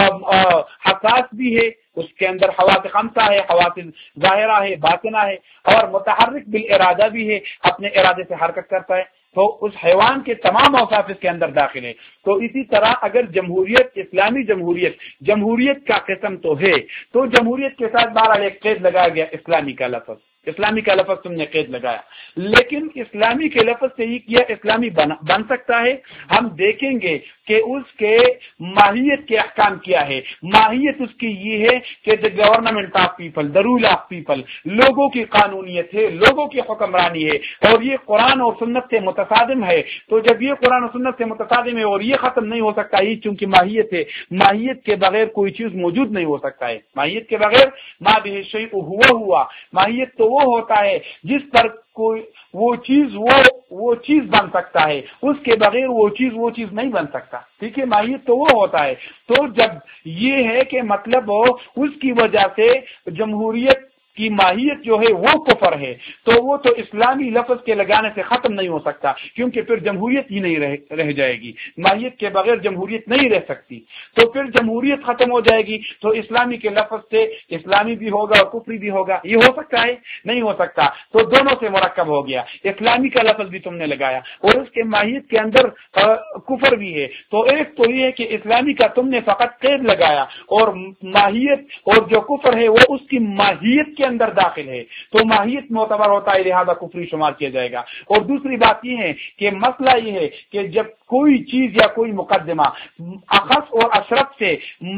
حساس بھی ہے، اس کے اندر حواس خمسہ ہے، حواس ظاہرہ ہے، باطنہ ہے، اور متحرک بالارادہ بھی ہے، اپنے ارادے سے حرکت کرتا ہے۔ تو اس حیوان کے تمام اوصاف اس کے اندر داخل ہے۔ تو اسی طرح اگر جمہوریت، اسلامی جمہوریت جمہوریت کا قسم تو ہے، تو جمہوریت کے ساتھ بہرحال ایک قید لگایا گیا، اسلامی کا لفظ۔ اسلامی کا لفظ تم نے قید لگایا، لیکن اسلامی کے لفظ سے یہ کیا اسلامی بن, بن سکتا ہے؟ ہم دیکھیں گے کہ اس کے ماہیت کے احکام کیا ہے۔ ماہیت اس کی یہ ہے کہ the government of people, the rule of people, لوگوں کی قانونیت ہے، لوگوں کی حکمرانی ہے، اور یہ قرآن اور سنت سے متصادم ہے۔ تو جب یہ قرآن اور سنت سے متصادم ہے اور یہ ختم نہیں ہو سکتا، یہ چونکہ ماہیت ہے، ماہیت کے بغیر کوئی چیز موجود نہیں ہو سکتا ہے۔ ماہیت کے بغیر ما به الشیء ہوا ہوا، ماہیت تو وہ ہوتا ہے جس پر کوئی وہ چیز وہ وہ چیز بن سکتا ہے، اس کے بغیر وہ چیز وہ چیز نہیں بن سکتا، ٹھیک ہے۔ ماہیت تو وہ ہوتا ہے۔ تو جب یہ ہے کہ مطلب اس کی وجہ سے جمہوریت کی ماہیت جو ہے وہ کفر ہے، تو وہ تو اسلامی لفظ کے لگانے سے ختم نہیں ہو سکتا، کیونکہ پھر جمہوریت ہی نہیں رہ, رہ جائے گی۔ ماہیت کے بغیر جمہوریت نہیں رہ سکتی، تو پھر جمہوریت ختم ہو جائے گی، تو اسلامی کے لفظ سے اسلامی بھی ہوگا اور کفری بھی ہوگا۔ یہ ہو سکتا ہے؟ نہیں ہو سکتا۔ تو دونوں سے مرکب ہو گیا، اسلامی کا لفظ بھی تم نے لگایا اور اس کے ماہیت کے اندر کفر بھی ہے۔ تو ایک تو یہ ہے کہ اسلامی کا تم نے فقط قید لگایا، اور ماہیت اور جو کفر ہے وہ اس کی ماہیت کے اندر داخل ہے، تو ماہیت معتبر ہوتا ہے، لہذا کفری شمار کیا جائے گا۔ اور دوسری بات یہ ہے کہ مسئلہ یہ ہے کہ جب کوئی چیز یا کوئی مقدمہ اخص اور اشرف سے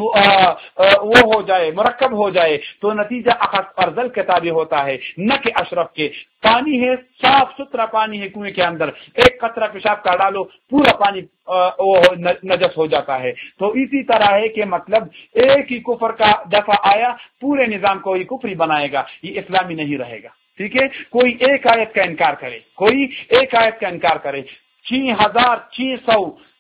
وہ ہو جائے، مرکب ہو جائے، تو نتیجہ اخص افضل کے تابع ہوتا ہے، نہ کہ اشرف کے۔ پانی ہے، صاف ستھرا پانی ہے کنویں کے اندر، ایک قطرہ پیشاب کا ڈالو پورا پانی وہ نجس ہو جاتا ہے۔ تو اسی طرح ہے کہ مطلب ایک ہی کفر کا دفعہ آیا، پورے نظام کو ہی کفری بنائے گا، یہ اسلامی نہیں رہے گا، ٹھیک ہے۔ کوئی ایک آیت کا انکار کرے، کوئی ایک آیت کا انکار کرے، چھ ہزار چھ سو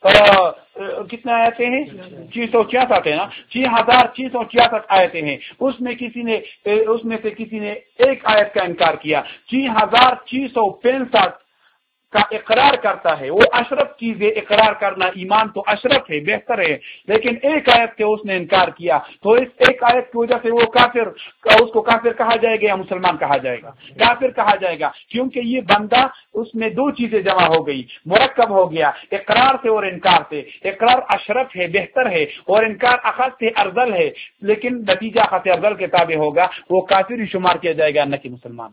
کتنے آیتیں ہیں؟ چھ سو چھیاسٹھ ہے نا، چھ ہزار چھ سو چھیاسٹھ آیتیں ہیں، اس میں کسی نے اس میں سے کسی نے ایک آیت کا انکار کیا، چھ ہزار چھ سو پینسٹھ کا اقرار کرتا ہے، وہ اشرف چیزیں اقرار کرنا، ایمان تو اشرف ہے، بہتر ہے، لیکن ایک آیت کے اس نے انکار کیا، تو اس ایک آیت کی وجہ سے وہ کافر، اس کو کافر کہا جائے گا یا مسلمان کہا جائے گا؟ کافر کہا جائے گا، کیونکہ یہ بندہ اس میں دو چیزیں جمع ہو گئی، مرکب ہو گیا، اقرار سے اور انکار سے۔ اقرار اشرف ہے، بہتر ہے، اور انکار اخذ سے افضل ہے، لیکن نتیجہ اخذ افضل کے تابع ہوگا، وہ کافر ہی شمار کیا جائے گا، نہ کہ مسلمان۔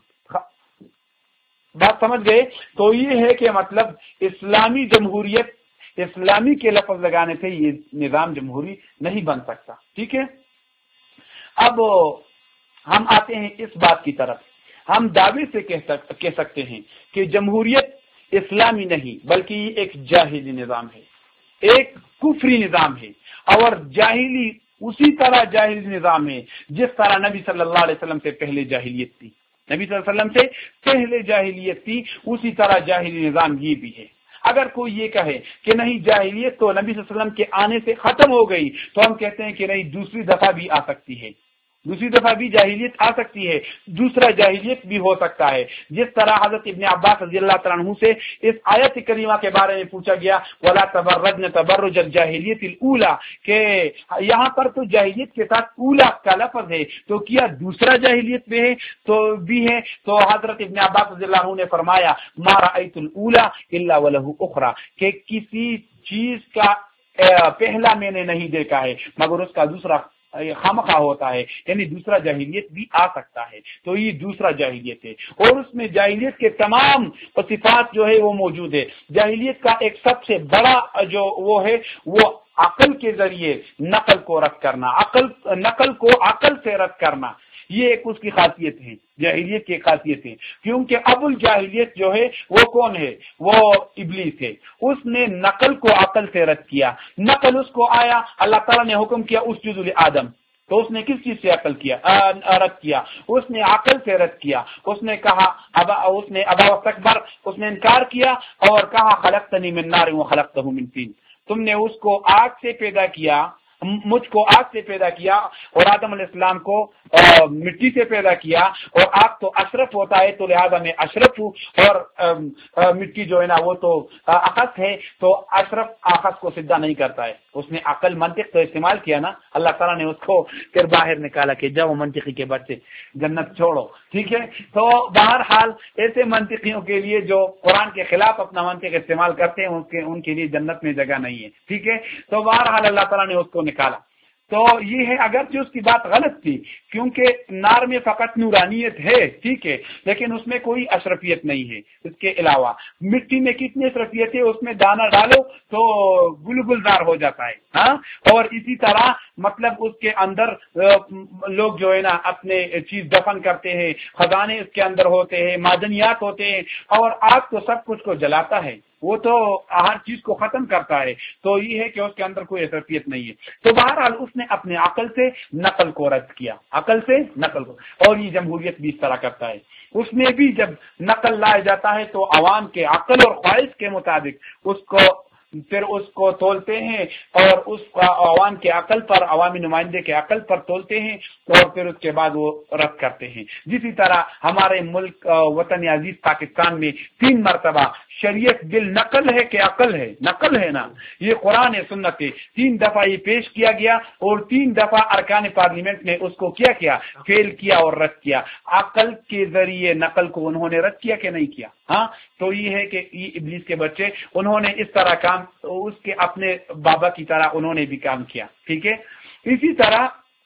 بات سمجھ گئے؟ تو یہ ہے کہ مطلب اسلامی جمہوریت، اسلامی کے لفظ لگانے سے یہ نظام جمہوری نہیں بن سکتا، ٹھیک ہے۔ اب ہم آتے ہیں اس بات کی طرف، ہم دعوے سے کہہ سکتے ہیں کہ جمہوریت اسلامی نہیں بلکہ یہ ایک جاہلی نظام ہے، ایک کفری نظام ہے، اور جاہلی اسی طرح جاہلی نظام ہے جس طرح نبی صلی اللہ علیہ وسلم سے پہلے جاہلیت تھی، نبی صلی اللہ علیہ وسلم سے پہلے جاہلیت تھی، اسی طرح جاہلی نظام یہ بھی ہے۔ اگر کوئی یہ کہے کہ نہیں جاہلیت تو نبی صلی اللہ علیہ وسلم کے آنے سے ختم ہو گئی، تو ہم کہتے ہیں کہ نہیں، دوسری دفعہ بھی آ سکتی ہے، دوسری دفعہ بھی جاہلیت آ سکتی ہے، دوسرا جاہلیت بھی ہو سکتا ہے، جس طرح حضرت ابن عباس رضی اللہ تعالیٰ عنہ سے اس آیت کریمہ کے بارے میں پوچھا گیا وَلَا تَبَرَّجْنَ تَبَرُّجَ الْجَاهِلِيَّةِ الْأُولَى، کہ یہاں پر تو جاہلیت کے ساتھ اولا کا لفظ ہے، تو کیا دوسرا جاہلیت بھی ہے تو بھی ہے؟ تو حضرت ابن عباس رضی اللہ عنہ نے فرمایا مَا رَأَيْتُ الْأُولَى إِلَّا وَلَهُ أُخْرَى، کہ کسی چیز کا پہلا میں نے نہیں دیکھا ہے مگر اس کا دوسرا خامخواہ ہوتا ہے، یعنی دوسرا جاہلیت بھی آ سکتا ہے، تو یہ دوسرا جاہلیت ہے، اور اس میں جاہلیت کے تمام صفات جو ہے وہ موجود ہے۔ جاہلیت کا ایک سب سے بڑا جو وہ ہے وہ عقل کے ذریعے نقل کو رد کرنا، عقل نقل کو عقل سے رد کرنا، یہ ایک اس کی خاصیت ہے، جاہلیت کی خاصیت ہے، کیونکہ ابو الجاہلیت جو ہے وہ کون ہے؟ وہ ابلیس ہے، اس نے نقل کو عقل سے رد کیا، نقل اس کو آیا، اللہ تعالیٰ نے حکم کیا اسجد لآدم، تو اس نے کس چیز سے عقل کیا رد کیا؟ اس نے عقل سے رد کیا، اس نے کہا ابا اس نے ابا واستکبر، اس نے انکار کیا اور کہا خلقتنی من نار وخلقتہ من طین، تم نے اس کو آگ سے پیدا کیا، مجھ کو آگ سے پیدا کیا اور آدم علیہ السلام کو مٹی سے پیدا کیا، اور آگ تو اشرف ہوتا ہے تو لہذا میں اشرف ہوں، اور مٹی جو ہے نا وہ تو اخذ ہے، تو اشرف اخذ کو سدھا نہیں کرتا ہے، اس نے عقل منطق تو استعمال کیا نا، اللہ تعالیٰ نے اس کو پھر باہر نکالا کہ جاؤ منطقی کے بچے جنت چھوڑو، ٹھیک ہے۔ تو بہرحال ایسے منطقیوں کے لیے جو قرآن کے خلاف اپنا منطق استعمال کرتے ہیں ان کے ان کے لیے جنت میں جگہ نہیں ہے، ٹھیک ہے۔ تو بہرحال اللہ تعالیٰ نے اس کو نکالا، تو یہ ہے اگرچہ اس کی بات غلط تھی، کیونکہ نار میں فقط نورانیت ہے، ٹھیک ہے، لیکن اس میں کوئی اشرفیت نہیں ہے، اس کے علاوہ مٹی میں کتنی اشرفیت ہے، اس میں دانا ڈالو تو گل گلزار ہو جاتا ہے، ہاں، اور اسی طرح مطلب اس کے اندر لوگ جو ہے نا اپنے چیز دفن کرتے ہیں، خزانے اس کے اندر ہوتے ہیں، معدنیات ہوتے ہیں، اور آگ تو سب کچھ کو جلاتا ہے، وہ تو ہر چیز کو ختم کرتا ہے، تو یہ ہے کہ اس کے اندر کوئی اشرفیت نہیں ہے۔ تو بہرحال اس نے اپنے عقل سے نقل کو رد کیا، عقل سے نقل کو، اور یہ جمہوریت بھی اس طرح کرتا ہے، اس میں بھی جب نقل لایا جاتا ہے تو عوام کے عقل اور خواہش کے مطابق اس کو پھر اس کو تولتے ہیں، اور اس عوام کے عقل پر، عوامی نمائندے کے عقل پر تولتے ہیں، اور پھر اس کے بعد وہ رد کرتے ہیں۔ جسی طرح ہمارے ملک وطن عزیز پاکستان میں تین مرتبہ شریعت بل نقل ہے کہ عقل ہے؟ نقل ہے نا، یہ قرآن سنت ہے، تین دفعہ یہ پیش کیا گیا اور تین دفعہ ارکان پارلیمنٹ نے اس کو کیا کیا فیل کیا اور رد کیا۔ عقل کے ذریعے نقل کو انہوں نے رد کیا کہ نہیں کیا؟ ہاں، تو یہ ہے کہ یہ ابلیس کے بچے انہوں نے اس طرح کام اس کے اپنے بابا کی طرح انہوں نے بھی کام کیا، ٹھیک ہے۔ اسی طرح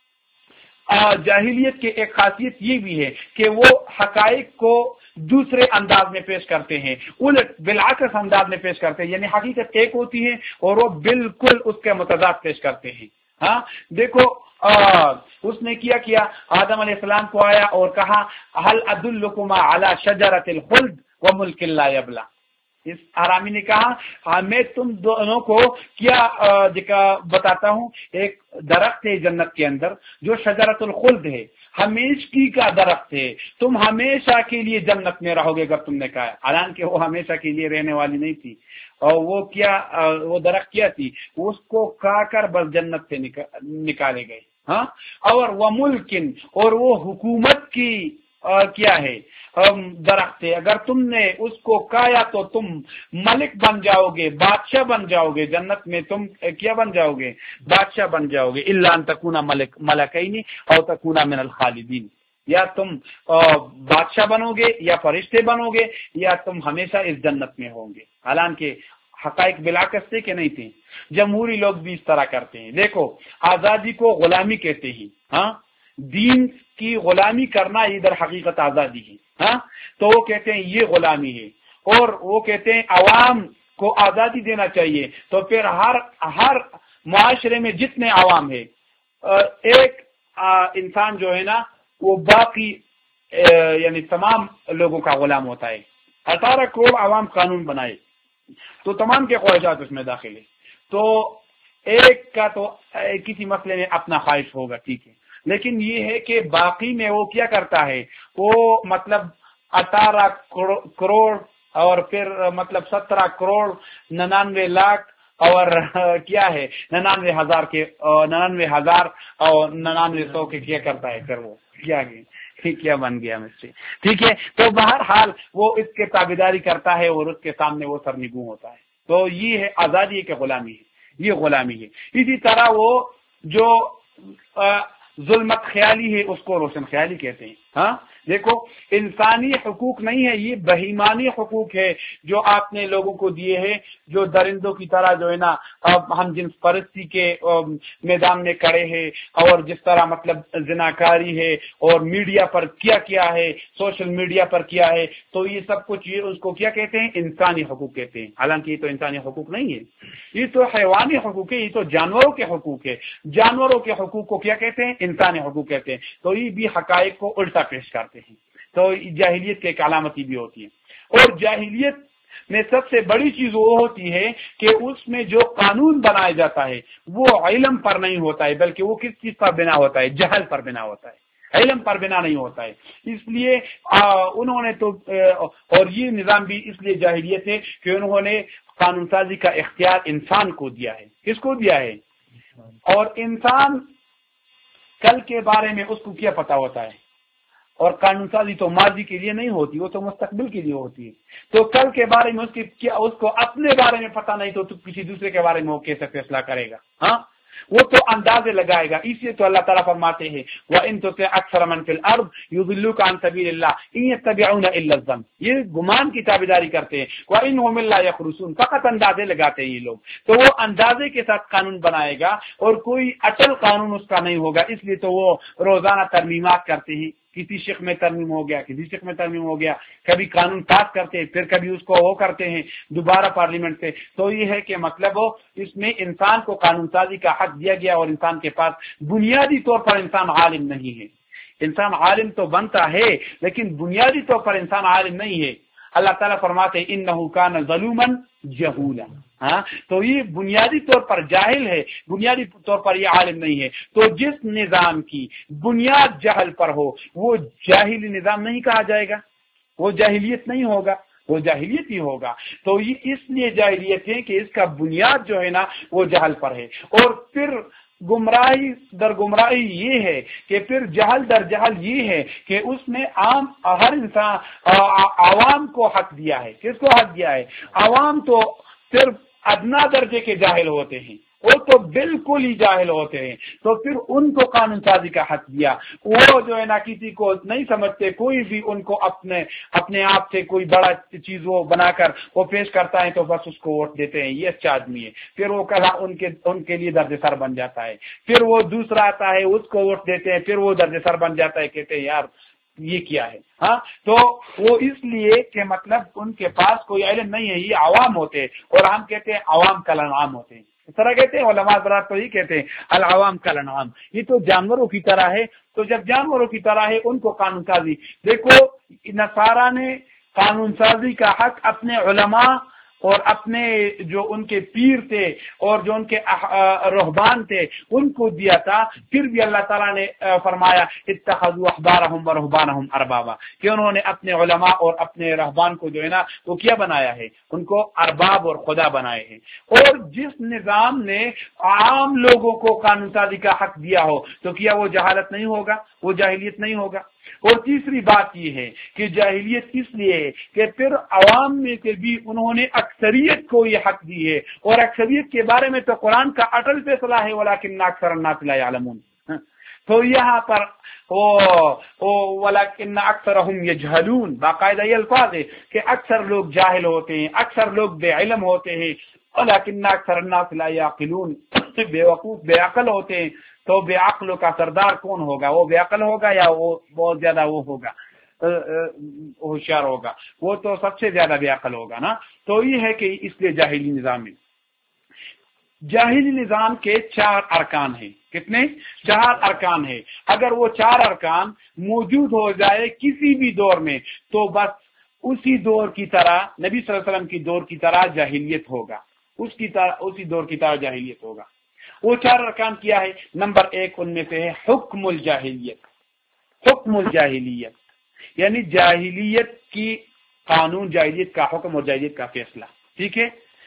جاہلیت کی ایک خاصیت یہ بھی ہے کہ وہ حقائق کو دوسرے انداز میں پیش کرتے ہیں، الٹ بالعکس انداز میں پیش کرتے ہیں، یعنی حقیقت ایک ہوتی ہے اور وہ بالکل اس کے متضاد پیش کرتے ہیں۔ ہاں دیکھو آ, اس نے کیا کیا آدم علیہ السلام کو آیا اور کہا هل ادلکما علی شجرۃ الخلد وملک لا یبلا، اس حرامی نے کہا میں تم دونوں کو کیا بتاتا ہوں، ایک درخت ہے جنت کے اندر جو شجرۃ الخلد ہے، ہمیشگی کا درخت ہے، تم ہمیشہ کے لیے جنت میں رہو گے اگر تم نے کہا، حالانکہ وہ ہمیشہ کے لیے رہنے والی نہیں تھی، اور وہ کیا وہ درخت کیا تھی، اس کو کھا کر بس جنت سے نکالے گئے، ہاں، اور وہ ملکن، اور وہ حکومت کی کیا ہے درخت ہے، اگر تم نے اس کو کھایا تو تم ملک بن جاؤ گے، بادشاہ بن جاؤ گے، جنت میں تم کیا بن جاؤ گے؟ بادشاہ بن جاؤ گے، الا ان تکونا ملک ملکین او تکونا من الخالدین، یا تم بادشاہ بنو گے یا فرشتے بنو گے یا تم ہمیشہ اس جنت میں ہوں گے، حالانکہ حقائق بلاکس تھے کہ نہیں تھے۔ جمہوری لوگ بھی اس طرح کرتے ہیں، دیکھو آزادی کو غلامی کہتے ہیں، ہاں، دین کی غلامی کرنا ادھر حقیقت آزادی ہے، ہاں، تو وہ کہتے ہیں یہ غلامی ہے، اور وہ کہتے ہیں عوام کو آزادی دینا چاہیے، تو پھر ہر ہر معاشرے میں جتنے عوام ہے ایک انسان جو ہے نا وہ باقی یعنی تمام لوگوں کا غلام ہوتا ہے۔ اٹھارہ کروڑ عوام قانون بنائے تو تمام کے خواہشات اس میں داخل ہے، تو ایک کا تو کسی مسئلے میں اپنا خواہش ہوگا، ٹھیک ہے، لیکن یہ ہے کہ باقی میں وہ کیا کرتا ہے، وہ مطلب اٹھارہ کروڑ اور پھر مطلب سترہ کروڑ ننانوے لاکھ اور کیا ہے ننانوے ہزار کے ننانوے ہزار اور ننانوے سو کے کیا کرتا ہے، پھر وہ کیا کیا بن گیا مستری. ٹھیک ہے، تو بہرحال وہ اس کے تابعداری کرتا ہے اور اس کے سامنے وہ سرنگوں ہوتا ہے. تو یہ ہے آزادی کے غلامی ہے، یہ غلامی ہے. اسی طرح وہ جو ظلمت خیالی ہے اس کو روشن خیالی کہتے ہیں. ہاں دیکھو، انسانی حقوق نہیں ہے، یہ بہیمانی حقوق ہے جو آپ نے لوگوں کو دیے ہیں، جو درندوں کی طرح جو ہے نا ہم جنس پرستی کے میدان میں کڑے ہیں، اور جس طرح مطلب زناکاری ہے اور میڈیا پر کیا کیا ہے، سوشل میڈیا پر کیا ہے، تو یہ سب کچھ یہ اس کو کیا کہتے ہیں؟ انسانی حقوق کہتے ہیں. حالانکہ یہ تو انسانی حقوق نہیں ہے، یہ تو حیوانی حقوق ہے، یہ تو جانوروں کے حقوق ہے. جانوروں کے حقوق کو کیا کہتے ہیں؟ انسانی حقوق کہتے ہیں. تو یہ بھی حقائق کو الٹا پیش کرتے ہیں. تو جاہلیت کی ایک علامت بھی ہوتی ہے. اور جاہلیت میں سب سے بڑی چیز وہ ہوتی ہے کہ اس میں جو قانون بنایا جاتا ہے وہ علم پر نہیں ہوتا ہے، بلکہ وہ کس چیز پر بنا ہوتا ہے؟ جہل پر بنا ہوتا ہے، علم پر بنا نہیں ہوتا ہے. اس لیے انہوں نے تو اور یہ نظام بھی اس لیے جاہلیت ہے کہ انہوں نے قانون سازی کا اختیار انسان کو دیا ہے. کس کو دیا ہے؟ اور انسان کل کے بارے میں اس کو کیا پتا ہوتا ہے؟ اور قانون سازی تو ماضی کے لیے نہیں ہوتی، وہ تو مستقبل کے لیے ہوتی ہے. تو کل کے بارے میں اس کی کیا اس کو اپنے بارے میں پتہ نہیں، تو, تو کسی دوسرے کے بارے میں وہ کیسے فیصلہ کرے گا؟ ہاں وہ تو اندازے لگائے گا. اس لیے تو اللہ تعالیٰ فرماتے ہیں وَإِن تُطِعْ أَكْثَرَ مَن فِي الْأَرْضِ يُضِلُّوكَ عَن سَبِيلِ اللَّهِ إِن يَتَّبِعُونَ إِلَّا الظَّنَّ. یہ گمان کی تابعداری کرتے ہیں. وَإِنْهُمْ إِلَّا يَخْرُصُونَ، فقط اندازے لگاتے ہیں یہ لوگ. تو وہ اندازے کے ساتھ قانون بنائے گا اور کوئی اٹل قانون اس کا نہیں ہوگا. اس لیے تو وہ روزانہ ترمیمات کرتے ہیں. کسی شق میں ترمیم ہو گیا، کسی شق میں ترمیم ہو گیا، کبھی قانون پاس کرتے ہیں، پھر کبھی اس کو وہ کرتے ہیں دوبارہ پارلیمنٹ سے. تو یہ ہے کہ مطلب ہو اس میں انسان کو قانون سازی کا حق دیا گیا، اور انسان کے پاس بنیادی طور پر انسان عالم نہیں ہے. انسان عالم تو بنتا ہے لیکن بنیادی طور پر انسان عالم نہیں ہے. اللہ تعالیٰ فرماتے ہیں انہ کان ظلوما جہولا. ہاں تو یہ بنیادی طور پر جاہل ہے، بنیادی طور پر یہ عالم نہیں ہے. تو جس نظام کی بنیاد جہل پر ہو وہ جاہلی نظام نہیں کہا جائے گا، وہ جاہلیت نہیں ہوگا، وہ جاہلیت ہی ہوگا. تو یہ اس لیے جاہلیت ہے کہ اس کا بنیاد جو ہے نا وہ جہل پر ہے. اور پھر گمراہی در گمراہی یہ ہے کہ پھر جہل در جہل یہ ہے کہ اس نے عام ہر انسان عوام کو حق دیا ہے. کس کو حق دیا ہے؟ عوام تو صرف ادنا درجے کے جاہل ہوتے ہیں، وہ تو بالکل ہی جاہل ہوتے ہیں. تو پھر ان کو قانون سازی کا حق دیا. وہ جو ہے نا کسی کو نہیں سمجھتے، کوئی بھی ان کو اپنے اپنے آپ سے کوئی بڑا چیز وہ بنا کر وہ پیش کرتا ہے تو بس اس کو ووٹ دیتے ہیں، یہ اچھا آدمی ہے. پھر وہ کہا ان کے ان کے لیے درد سر بن جاتا ہے. پھر وہ دوسرا آتا ہے اس کو ووٹ دیتے ہیں، پھر وہ درد سر بن جاتا ہے، کہتے ہیں یار یہ کیا ہے. ہاں تو وہ اس لیے کہ مطلب ان کے پاس کوئی علم نہیں ہے، یہ عوام ہوتے ہیں. اور ہم کہتے ہیں عوام کل انعام ہوتے ہیں، اس طرح کہتے ہیں علماء حضرات تو یہ کہتے ہیں العوام کل انعام، یہ تو جانوروں کی طرح ہے. تو جب جانوروں کی طرح ہے ان کو قانون سازی. دیکھو نصارہ نے قانون سازی کا حق اپنے علماء اور اپنے جو ان کے پیر تھے اور جو ان کے رہبان تھے ان کو دیا تھا. پھر بھی اللہ تعالیٰ نے فرمایا اتخذوا احبارهم ورهبانهم اربابا، کہ انہوں نے اپنے علماء اور اپنے رہبان کو جو ہے نا وہ کیا بنایا ہے؟ ان کو ارباب اور خدا بنائے ہیں. اور جس نظام نے عام لوگوں کو قانون سازی کا حق دیا ہو تو کیا وہ جہالت نہیں ہوگا؟ وہ جاہلیت نہیں ہوگا؟ اور تیسری بات یہ ہے کہ جاہلیت اس لیے ہے کہ پھر عوام میں سے بھی انہوں نے اکثریت کو یہ حق دی ہے. اور اکثریت کے بارے میں تو قرآن کا اٹل فیصلہ ہے وَلَكِنَّ أَكْثَرَ النَّاسِ لَا يَعْلَمُونَ. تو یہاں پر وَلَكِنَّ أَكْثَرَهُمْ يَجْهَلُونَ باقاعدہ یہ الفاظ ہے کہ اکثر لوگ جاہل ہوتے ہیں، اکثر لوگ بے علم ہوتے ہیں. وَلَكِنَّ أَكْثَرَ النَّاسِ لَا يَعْقِلُونَ بے وقوف بے عقل ہوتے ہیں. تو بے عقلوں کا سردار کون ہوگا؟ وہ بے عقل ہوگا یا وہ بہت زیادہ وہ ہوگا ہوشیار ہوگا؟ وہ تو سب سے زیادہ بے عقل ہوگا نا. تو یہ ہے کہ اس لیے جاہلی نظام میں جاہلی نظام کے چار ارکان ہیں. کتنے؟ چار ارکان ہیں. اگر وہ چار ارکان موجود ہو جائے کسی بھی دور میں تو بس اسی دور کی طرح نبی صلی اللہ علیہ وسلم کی دور کی طرح جاہلیت ہوگا، اس کی طرح اسی دور کی طرح جاہلیت ہوگا. وہ چار ارکان کیا ہے؟ نمبر ایک ان میں سے ہے حکم الجاہلیت. حکم الجاہلیت یعنی جاہلیت کی قانون، جاہلیت کا حکم اور جاہلیت کا فیصلہ. ٹھیک ہے،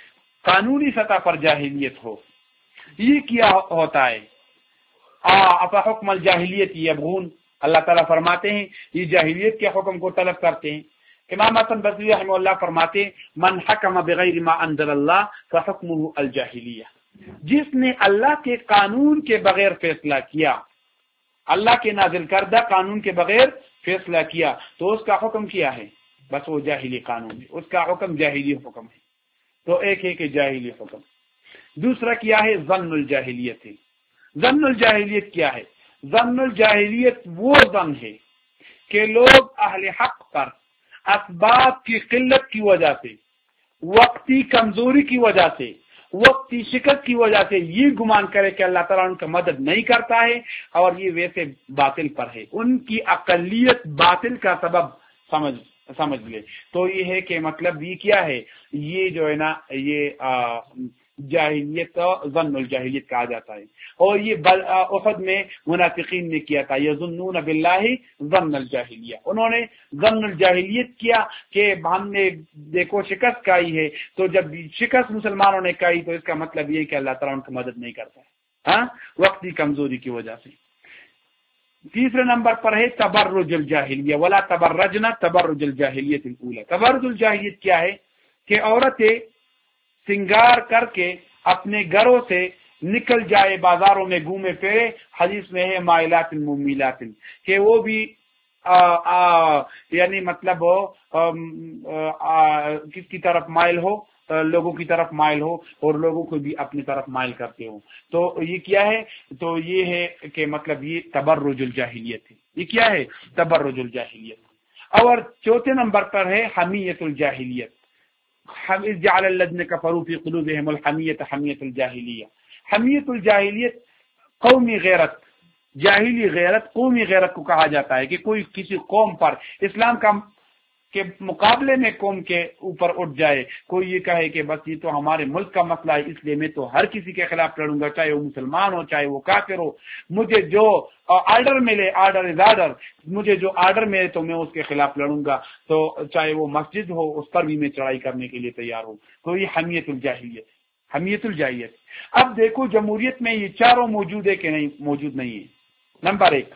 قانونی سطح پر جاہلیت ہو، یہ کیا ہوتا ہے؟ اپا حکم الجاہلیت یبغون، اللہ تعالیٰ فرماتے ہیں یہ جاہلیت کے حکم کو طلب کرتے ہیں۔ امام حسن بصری رحمہ اللہ فرماتے ہیں من حکم بغیر ما انزل اللہ فحکمہ الجاہلیہ، جس نے اللہ کے قانون کے بغیر فیصلہ کیا، اللہ کے نازل کردہ قانون کے بغیر فیصلہ کیا تو اس کا حکم کیا ہے؟ بس وہ جاہلی قانون ہے، اس کا حکم جاہلی حکم ہے۔ تو ایک ہے کہ جاہلی حکم۔ دوسرا کیا ہے؟ ظن الجاہلیت ہے۔ ظن الجاہلیت کیا ہے؟ ظن الجاہلیت وہ ظن ہے کہ لوگ اہل حق پر اسباب کی قلت کی وجہ سے، وقتی کمزوری کی وجہ سے، وقتی شکست کی وجہ سے یہ گمان کرے کہ اللہ تعالیٰ ان کا مدد نہیں کرتا ہے اور یہ ویسے باطل پر ہے، ان کی اقلیت باطل کا سبب سمجھ سمجھ لے۔ تو یہ ہے کہ مطلب یہ کیا ہے؟ یہ جو ہے نا یہ جاہلیت ظن الجاہلیت کہا جاتا ہے، اور یہ احد میں منافقین نے کیا تھا، یظنون باللہ ظن الجاہلیہ، انہوں نے ظن الجاہلیت کیا کہ ہم نے دیکھو شکست کھائی ہے، تو جب شکست مسلمانوں نے کھائی تو اس کا مطلب یہ کہ اللہ تعالیٰ ان کی مدد نہیں کرتا ہے، ہاں وقتی کمزوری کی وجہ سے۔ تیسرے نمبر پر ہے تبرج الجاہلیہ، ولا تبرجنا تبرج الجاہلیت الاولی۔ تبرج الجاہلیت کیا ہے؟ کہ عورتیں سنگار کر کے اپنے گھروں سے نکل جائے، بازاروں میں گھومے پھرے، حدیث میں ہے مائلات ممیلات، کہ وہ بھی آ آ یعنی مطلب آ آ کس کی طرف مائل ہو؟ لوگوں کی طرف مائل ہو اور لوگوں کو بھی اپنی طرف مائل کرتے ہو۔ تو یہ کیا ہے؟ تو یہ ہے کہ مطلب یہ تبرج الجاہلیت ہے۔ یہ کیا ہے؟ تبرج الجاہلیت۔ اور چوتھے نمبر پر ہے حمیت الجاہلیت، جعل الذین کفروا فی قلوبہم الحمیۃ حمیۃ الجاہلیہ۔ حمیت الجاہلیت قومی غیرت، جاہلی غیرت، قومی غیرت کو کہا جاتا ہے کہ کوئی کسی قوم پر اسلام کا کے مقابلے میں قوم کے اوپر اٹھ جائے، کوئی یہ کہے کہ بس یہ تو ہمارے ملک کا مسئلہ ہے اس لیے میں تو ہر کسی کے خلاف لڑوں گا، چاہے وہ مسلمان ہو چاہے وہ کافر ہو، مجھے جو آرڈر ملے، آرڈر از آرڈر، مجھے جو آرڈر ملے تو میں اس کے خلاف لڑوں گا، تو چاہے وہ مسجد ہو اس پر بھی میں چڑھائی کرنے کے لیے تیار ہوں۔ تو یہ حمیت الجاہلیت، حمیت الجاہلیت۔ اب دیکھو جمہوریت میں یہ چاروں موجود ہے کہ نہیں؟ موجود نہیں ہے۔ نمبر ایک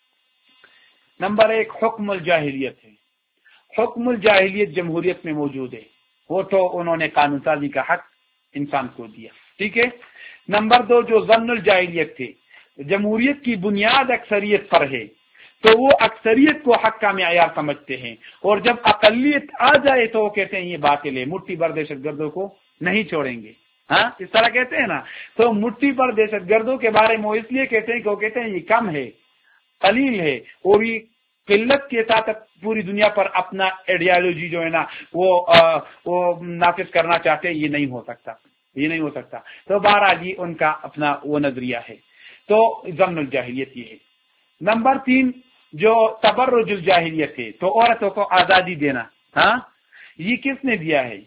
نمبر ایک حکم الجاہلیت ہے، حکم الجاہلیت جمہوریت میں موجود ہے، وہ تو انہوں نے قانون سازی کا حق انسان کو دیا، ٹھیک ہے۔ نمبر دو جو ظن الجاہلیت تھے، جمہوریت کی بنیاد اکثریت پر ہے، تو وہ اکثریت کو حق کا معیار سمجھتے ہیں، اور جب اقلیت آ جائے تو وہ کہتے ہیں یہ باطل ہے، مٹھی بھر دہشت گردوں کو نہیں چھوڑیں گے، ہاں اس طرح کہتے ہیں نا۔ تو مٹھی بھر دہشت گردوں کے بارے میں وہ اس لیے کہتے ہیں کہ وہ کہتے ہیں یہ کم ہے، قلیل ہے، اور یہ قلت کے ساتھ پوری دنیا پر اپنا ایڈیالوجی جو ہے نا وہ وہ نافذ کرنا چاہتے ہیں، یہ نہیں ہو سکتا، یہ نہیں ہو سکتا۔ تو بہرحال یہ ان کا اپنا وہ نظریہ ہے۔ تو ضمن الجاہلیت یہ ہے۔ نمبر تین جو تبرج الجاہلیت ہے، تو عورتوں کو آزادی دینا، ہاں یہ کس نے دیا ہے؟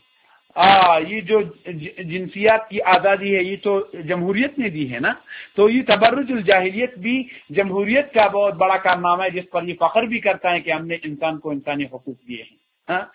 آ, یہ جو جنسیات کی آزادی ہے یہ تو جمہوریت نے دی ہے نا۔ تو یہ تبرج الجاہلیت بھی جمہوریت کا بہت بڑا کارنامہ ہے، جس پر یہ فخر بھی کرتا ہے کہ ہم نے انسان کو انسانی حقوق دیے ہیں،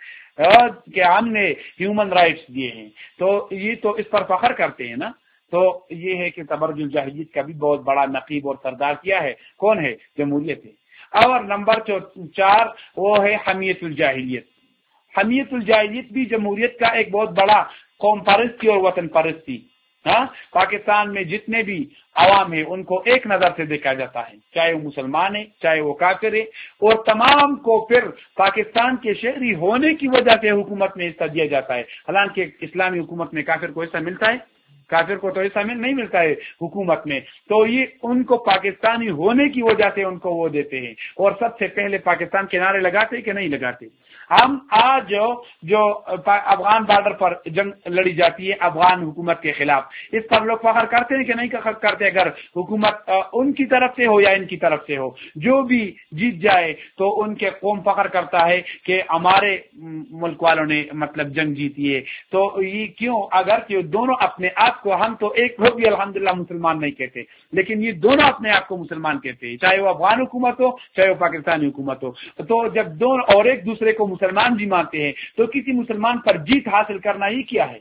ہاں کہ ہم نے ہیومن رائٹس دیے ہیں، تو یہ تو اس پر فخر کرتے ہیں نا۔ تو یہ ہے کہ تبرج الجاہلیت کا بھی بہت بڑا نقیب اور سردار کیا ہے؟ کون ہے؟ جمہوریت ہے۔ اور نمبر چار وہ ہے حمیت الجاہلیت۔ حمیت الجاہلیت بھی جمہوریت کا ایک بہت بڑا قوم پرستی اور وطن پرستی، ہاں پاکستان میں جتنے بھی عوام ہیں ان کو ایک نظر سے دیکھا جاتا ہے، چاہے وہ مسلمان ہے چاہے وہ کافر ہے، اور تمام کو پھر پاکستان کے شہری ہونے کی وجہ سے حکومت میں حصہ دیا جاتا ہے، حالانکہ اسلامی حکومت میں کافر کو حصہ ملتا ہے؟ کافر کو تو حصہ نہیں ملتا ہے حکومت میں۔ تو یہ ان کو پاکستانی ہونے کی وجہ سے ان کو وہ دیتے ہیں، اور سب سے پہلے پاکستان کے نعرے لگاتے کہ نہیں لگاتے؟ ہم آج جو جو افغان بارڈر پر جنگ لڑی جاتی ہے افغان حکومت کے خلاف، اس پر لوگ فخر کرتے ہیں کہ نہیں کرتے؟ اگر حکومت ان کی طرف سے ہو یا ان کی طرف سے ہو، جو بھی جیت جائے تو ان کے قوم فخر کرتا ہے کہ ہمارے ملک والوں نے مطلب جنگ جیتی ہے۔ تو یہ کیوں؟ اگر کہ دونوں اپنے آپ کو، ہم تو ایک لوگ بھی الحمدللہ مسلمان نہیں کہتے، لیکن یہ دونوں اپنے آپ کو مسلمان کہتے ہیں، چاہے وہ افغان حکومت ہو چاہے وہ پاکستانی حکومت ہو۔ تو جب دونوں اور ایک دوسرے کو مسلمان بھی مانتے ہیں تو کسی مسلمان پر جیت حاصل کرنا یہ کیا ہے؟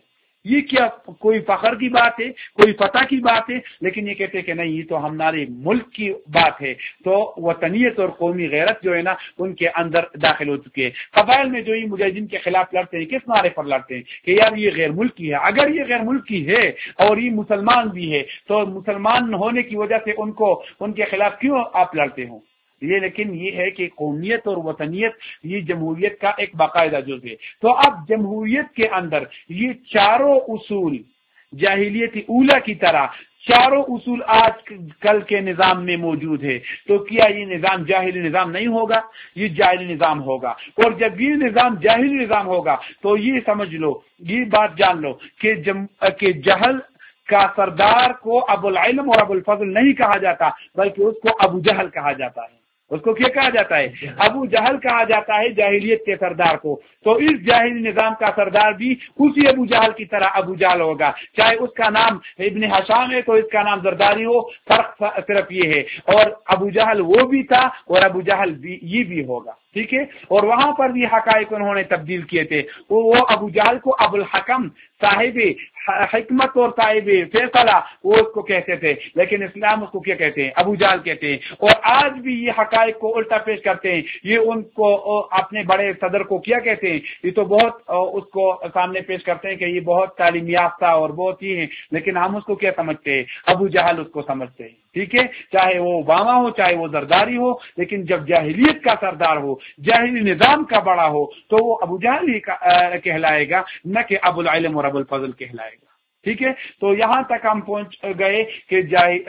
یہ کیا کوئی فخر کی بات ہے، کوئی فتح کی بات ہے؟ لیکن یہ کہتے ہیں کہ نہیں، یہ تو ہمارے ملک کی بات ہے۔ تو وطنیت اور قومی غیرت جو ہے نا ان کے اندر داخل ہو چکے ہیں۔ قبائل میں جو یہ مجاہدین کے خلاف لڑتے ہیں، کس نعرے پر لڑتے ہیں کہ یار یہ غیر ملکی ہے۔ اگر یہ غیر ملکی ہے اور یہ مسلمان بھی ہے تو مسلمان ہونے کی وجہ سے ان کو ان کے خلاف کیوں آپ لڑتے ہو؟ یہ لیکن یہ ہے کہ قومیت اور وطنیت یہ جمہوریت کا ایک باقاعدہ جز ہے۔ تو اب جمہوریت کے اندر یہ چاروں اصول جاہلیت اولا کی طرح چاروں اصول آج کل کے نظام میں موجود ہے، تو کیا یہ نظام جاہلی نظام نہیں ہوگا؟ یہ جاہلی نظام ہوگا۔ اور جب یہ نظام جاہلی نظام ہوگا تو یہ سمجھ لو، یہ بات جان لو کہ جم کہ جہل کا سردار کو ابو العلم اور ابو الفضل نہیں کہا جاتا، بلکہ اس کو ابو جہل کہا جاتا ہے۔ اس کو کیا کہا جاتا ہے؟ ابو جہل کہا جاتا ہے جاہلیت کے سردار کو۔ تو اس جاہلی نظام کا سردار بھی اسی ابو جہل کی طرح ابو جہل ہوگا، چاہے اس کا نام ابن حشام ہے تو اس کا نام زرداری ہو، فرق صرف یہ ہے۔ اور ابو جہل وہ بھی تھا اور ابو جہل بھی یہ بھی ہوگا، ٹھیک ہے۔ اور وہاں پر بھی حقائق انہوں نے تبدیل کیے تھے۔ وہ ابو جہل کو ابو الحکم صاحب حکمت اور صاحب فیصلہ وہ اس کو کہتے تھے، لیکن اسلام اس کو کیا کہتے ہیں؟ ابو جہل کہتے ہیں۔ اور آج بھی یہ حقائق کو الٹا پیش کرتے ہیں، یہ ان کو اپنے بڑے صدر کو کیا کہتے ہیں؟ یہ تو بہت اس کو سامنے پیش کرتے ہیں کہ یہ بہت تعلیم یافتہ اور بہت ہی ہیں، لیکن ہم اس کو کیا سمجھتے ہیں؟ ابو جہل اس کو سمجھتے ہیں، ٹھیک ہے۔ چاہے وہ اوباما ہو، چاہے وہ زرداری ہو، لیکن جب جاہلیت کا سردار ہو، جاہلی نظام کا بڑا ہو، تو وہ ابو جہل ہی کہلائے گا، نہ کہ ابو العلم اور ابو الفضل کہلائے گا، ٹھیک ہے۔ تو یہاں تک ہم پہنچ گئے کہ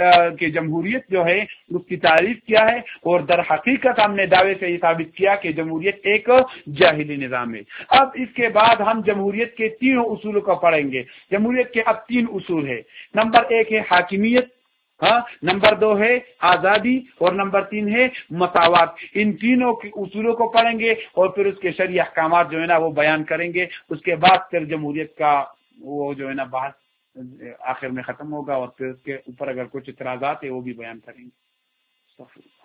کہ جمہوریت جو ہے اس کی تعریف کیا ہے، اور در حقیقت ہم نے دعوے سے یہ ثابت کیا کہ جمہوریت ایک جاہلی نظام ہے۔ اب اس کے بعد ہم جمہوریت کے تینوں اصولوں کو پڑھیں گے۔ جمہوریت کے اب تین اصول ہے۔ نمبر ایک ہے حاکمیت، ہاں، نمبر دو ہے آزادی، اور نمبر تین ہے مساوات۔ ان تینوں کے اصولوں کو پڑھیں گے اور پھر اس کے شرعی احکامات جو ہے نا وہ بیان کریں گے۔ اس کے بعد پھر جمہوریت کا وہ جو ہے نا بحث آخر میں ختم ہوگا، اور پھر اس کے اوپر اگر کچھ اعتراضات ہے وہ بھی بیان کریں گے۔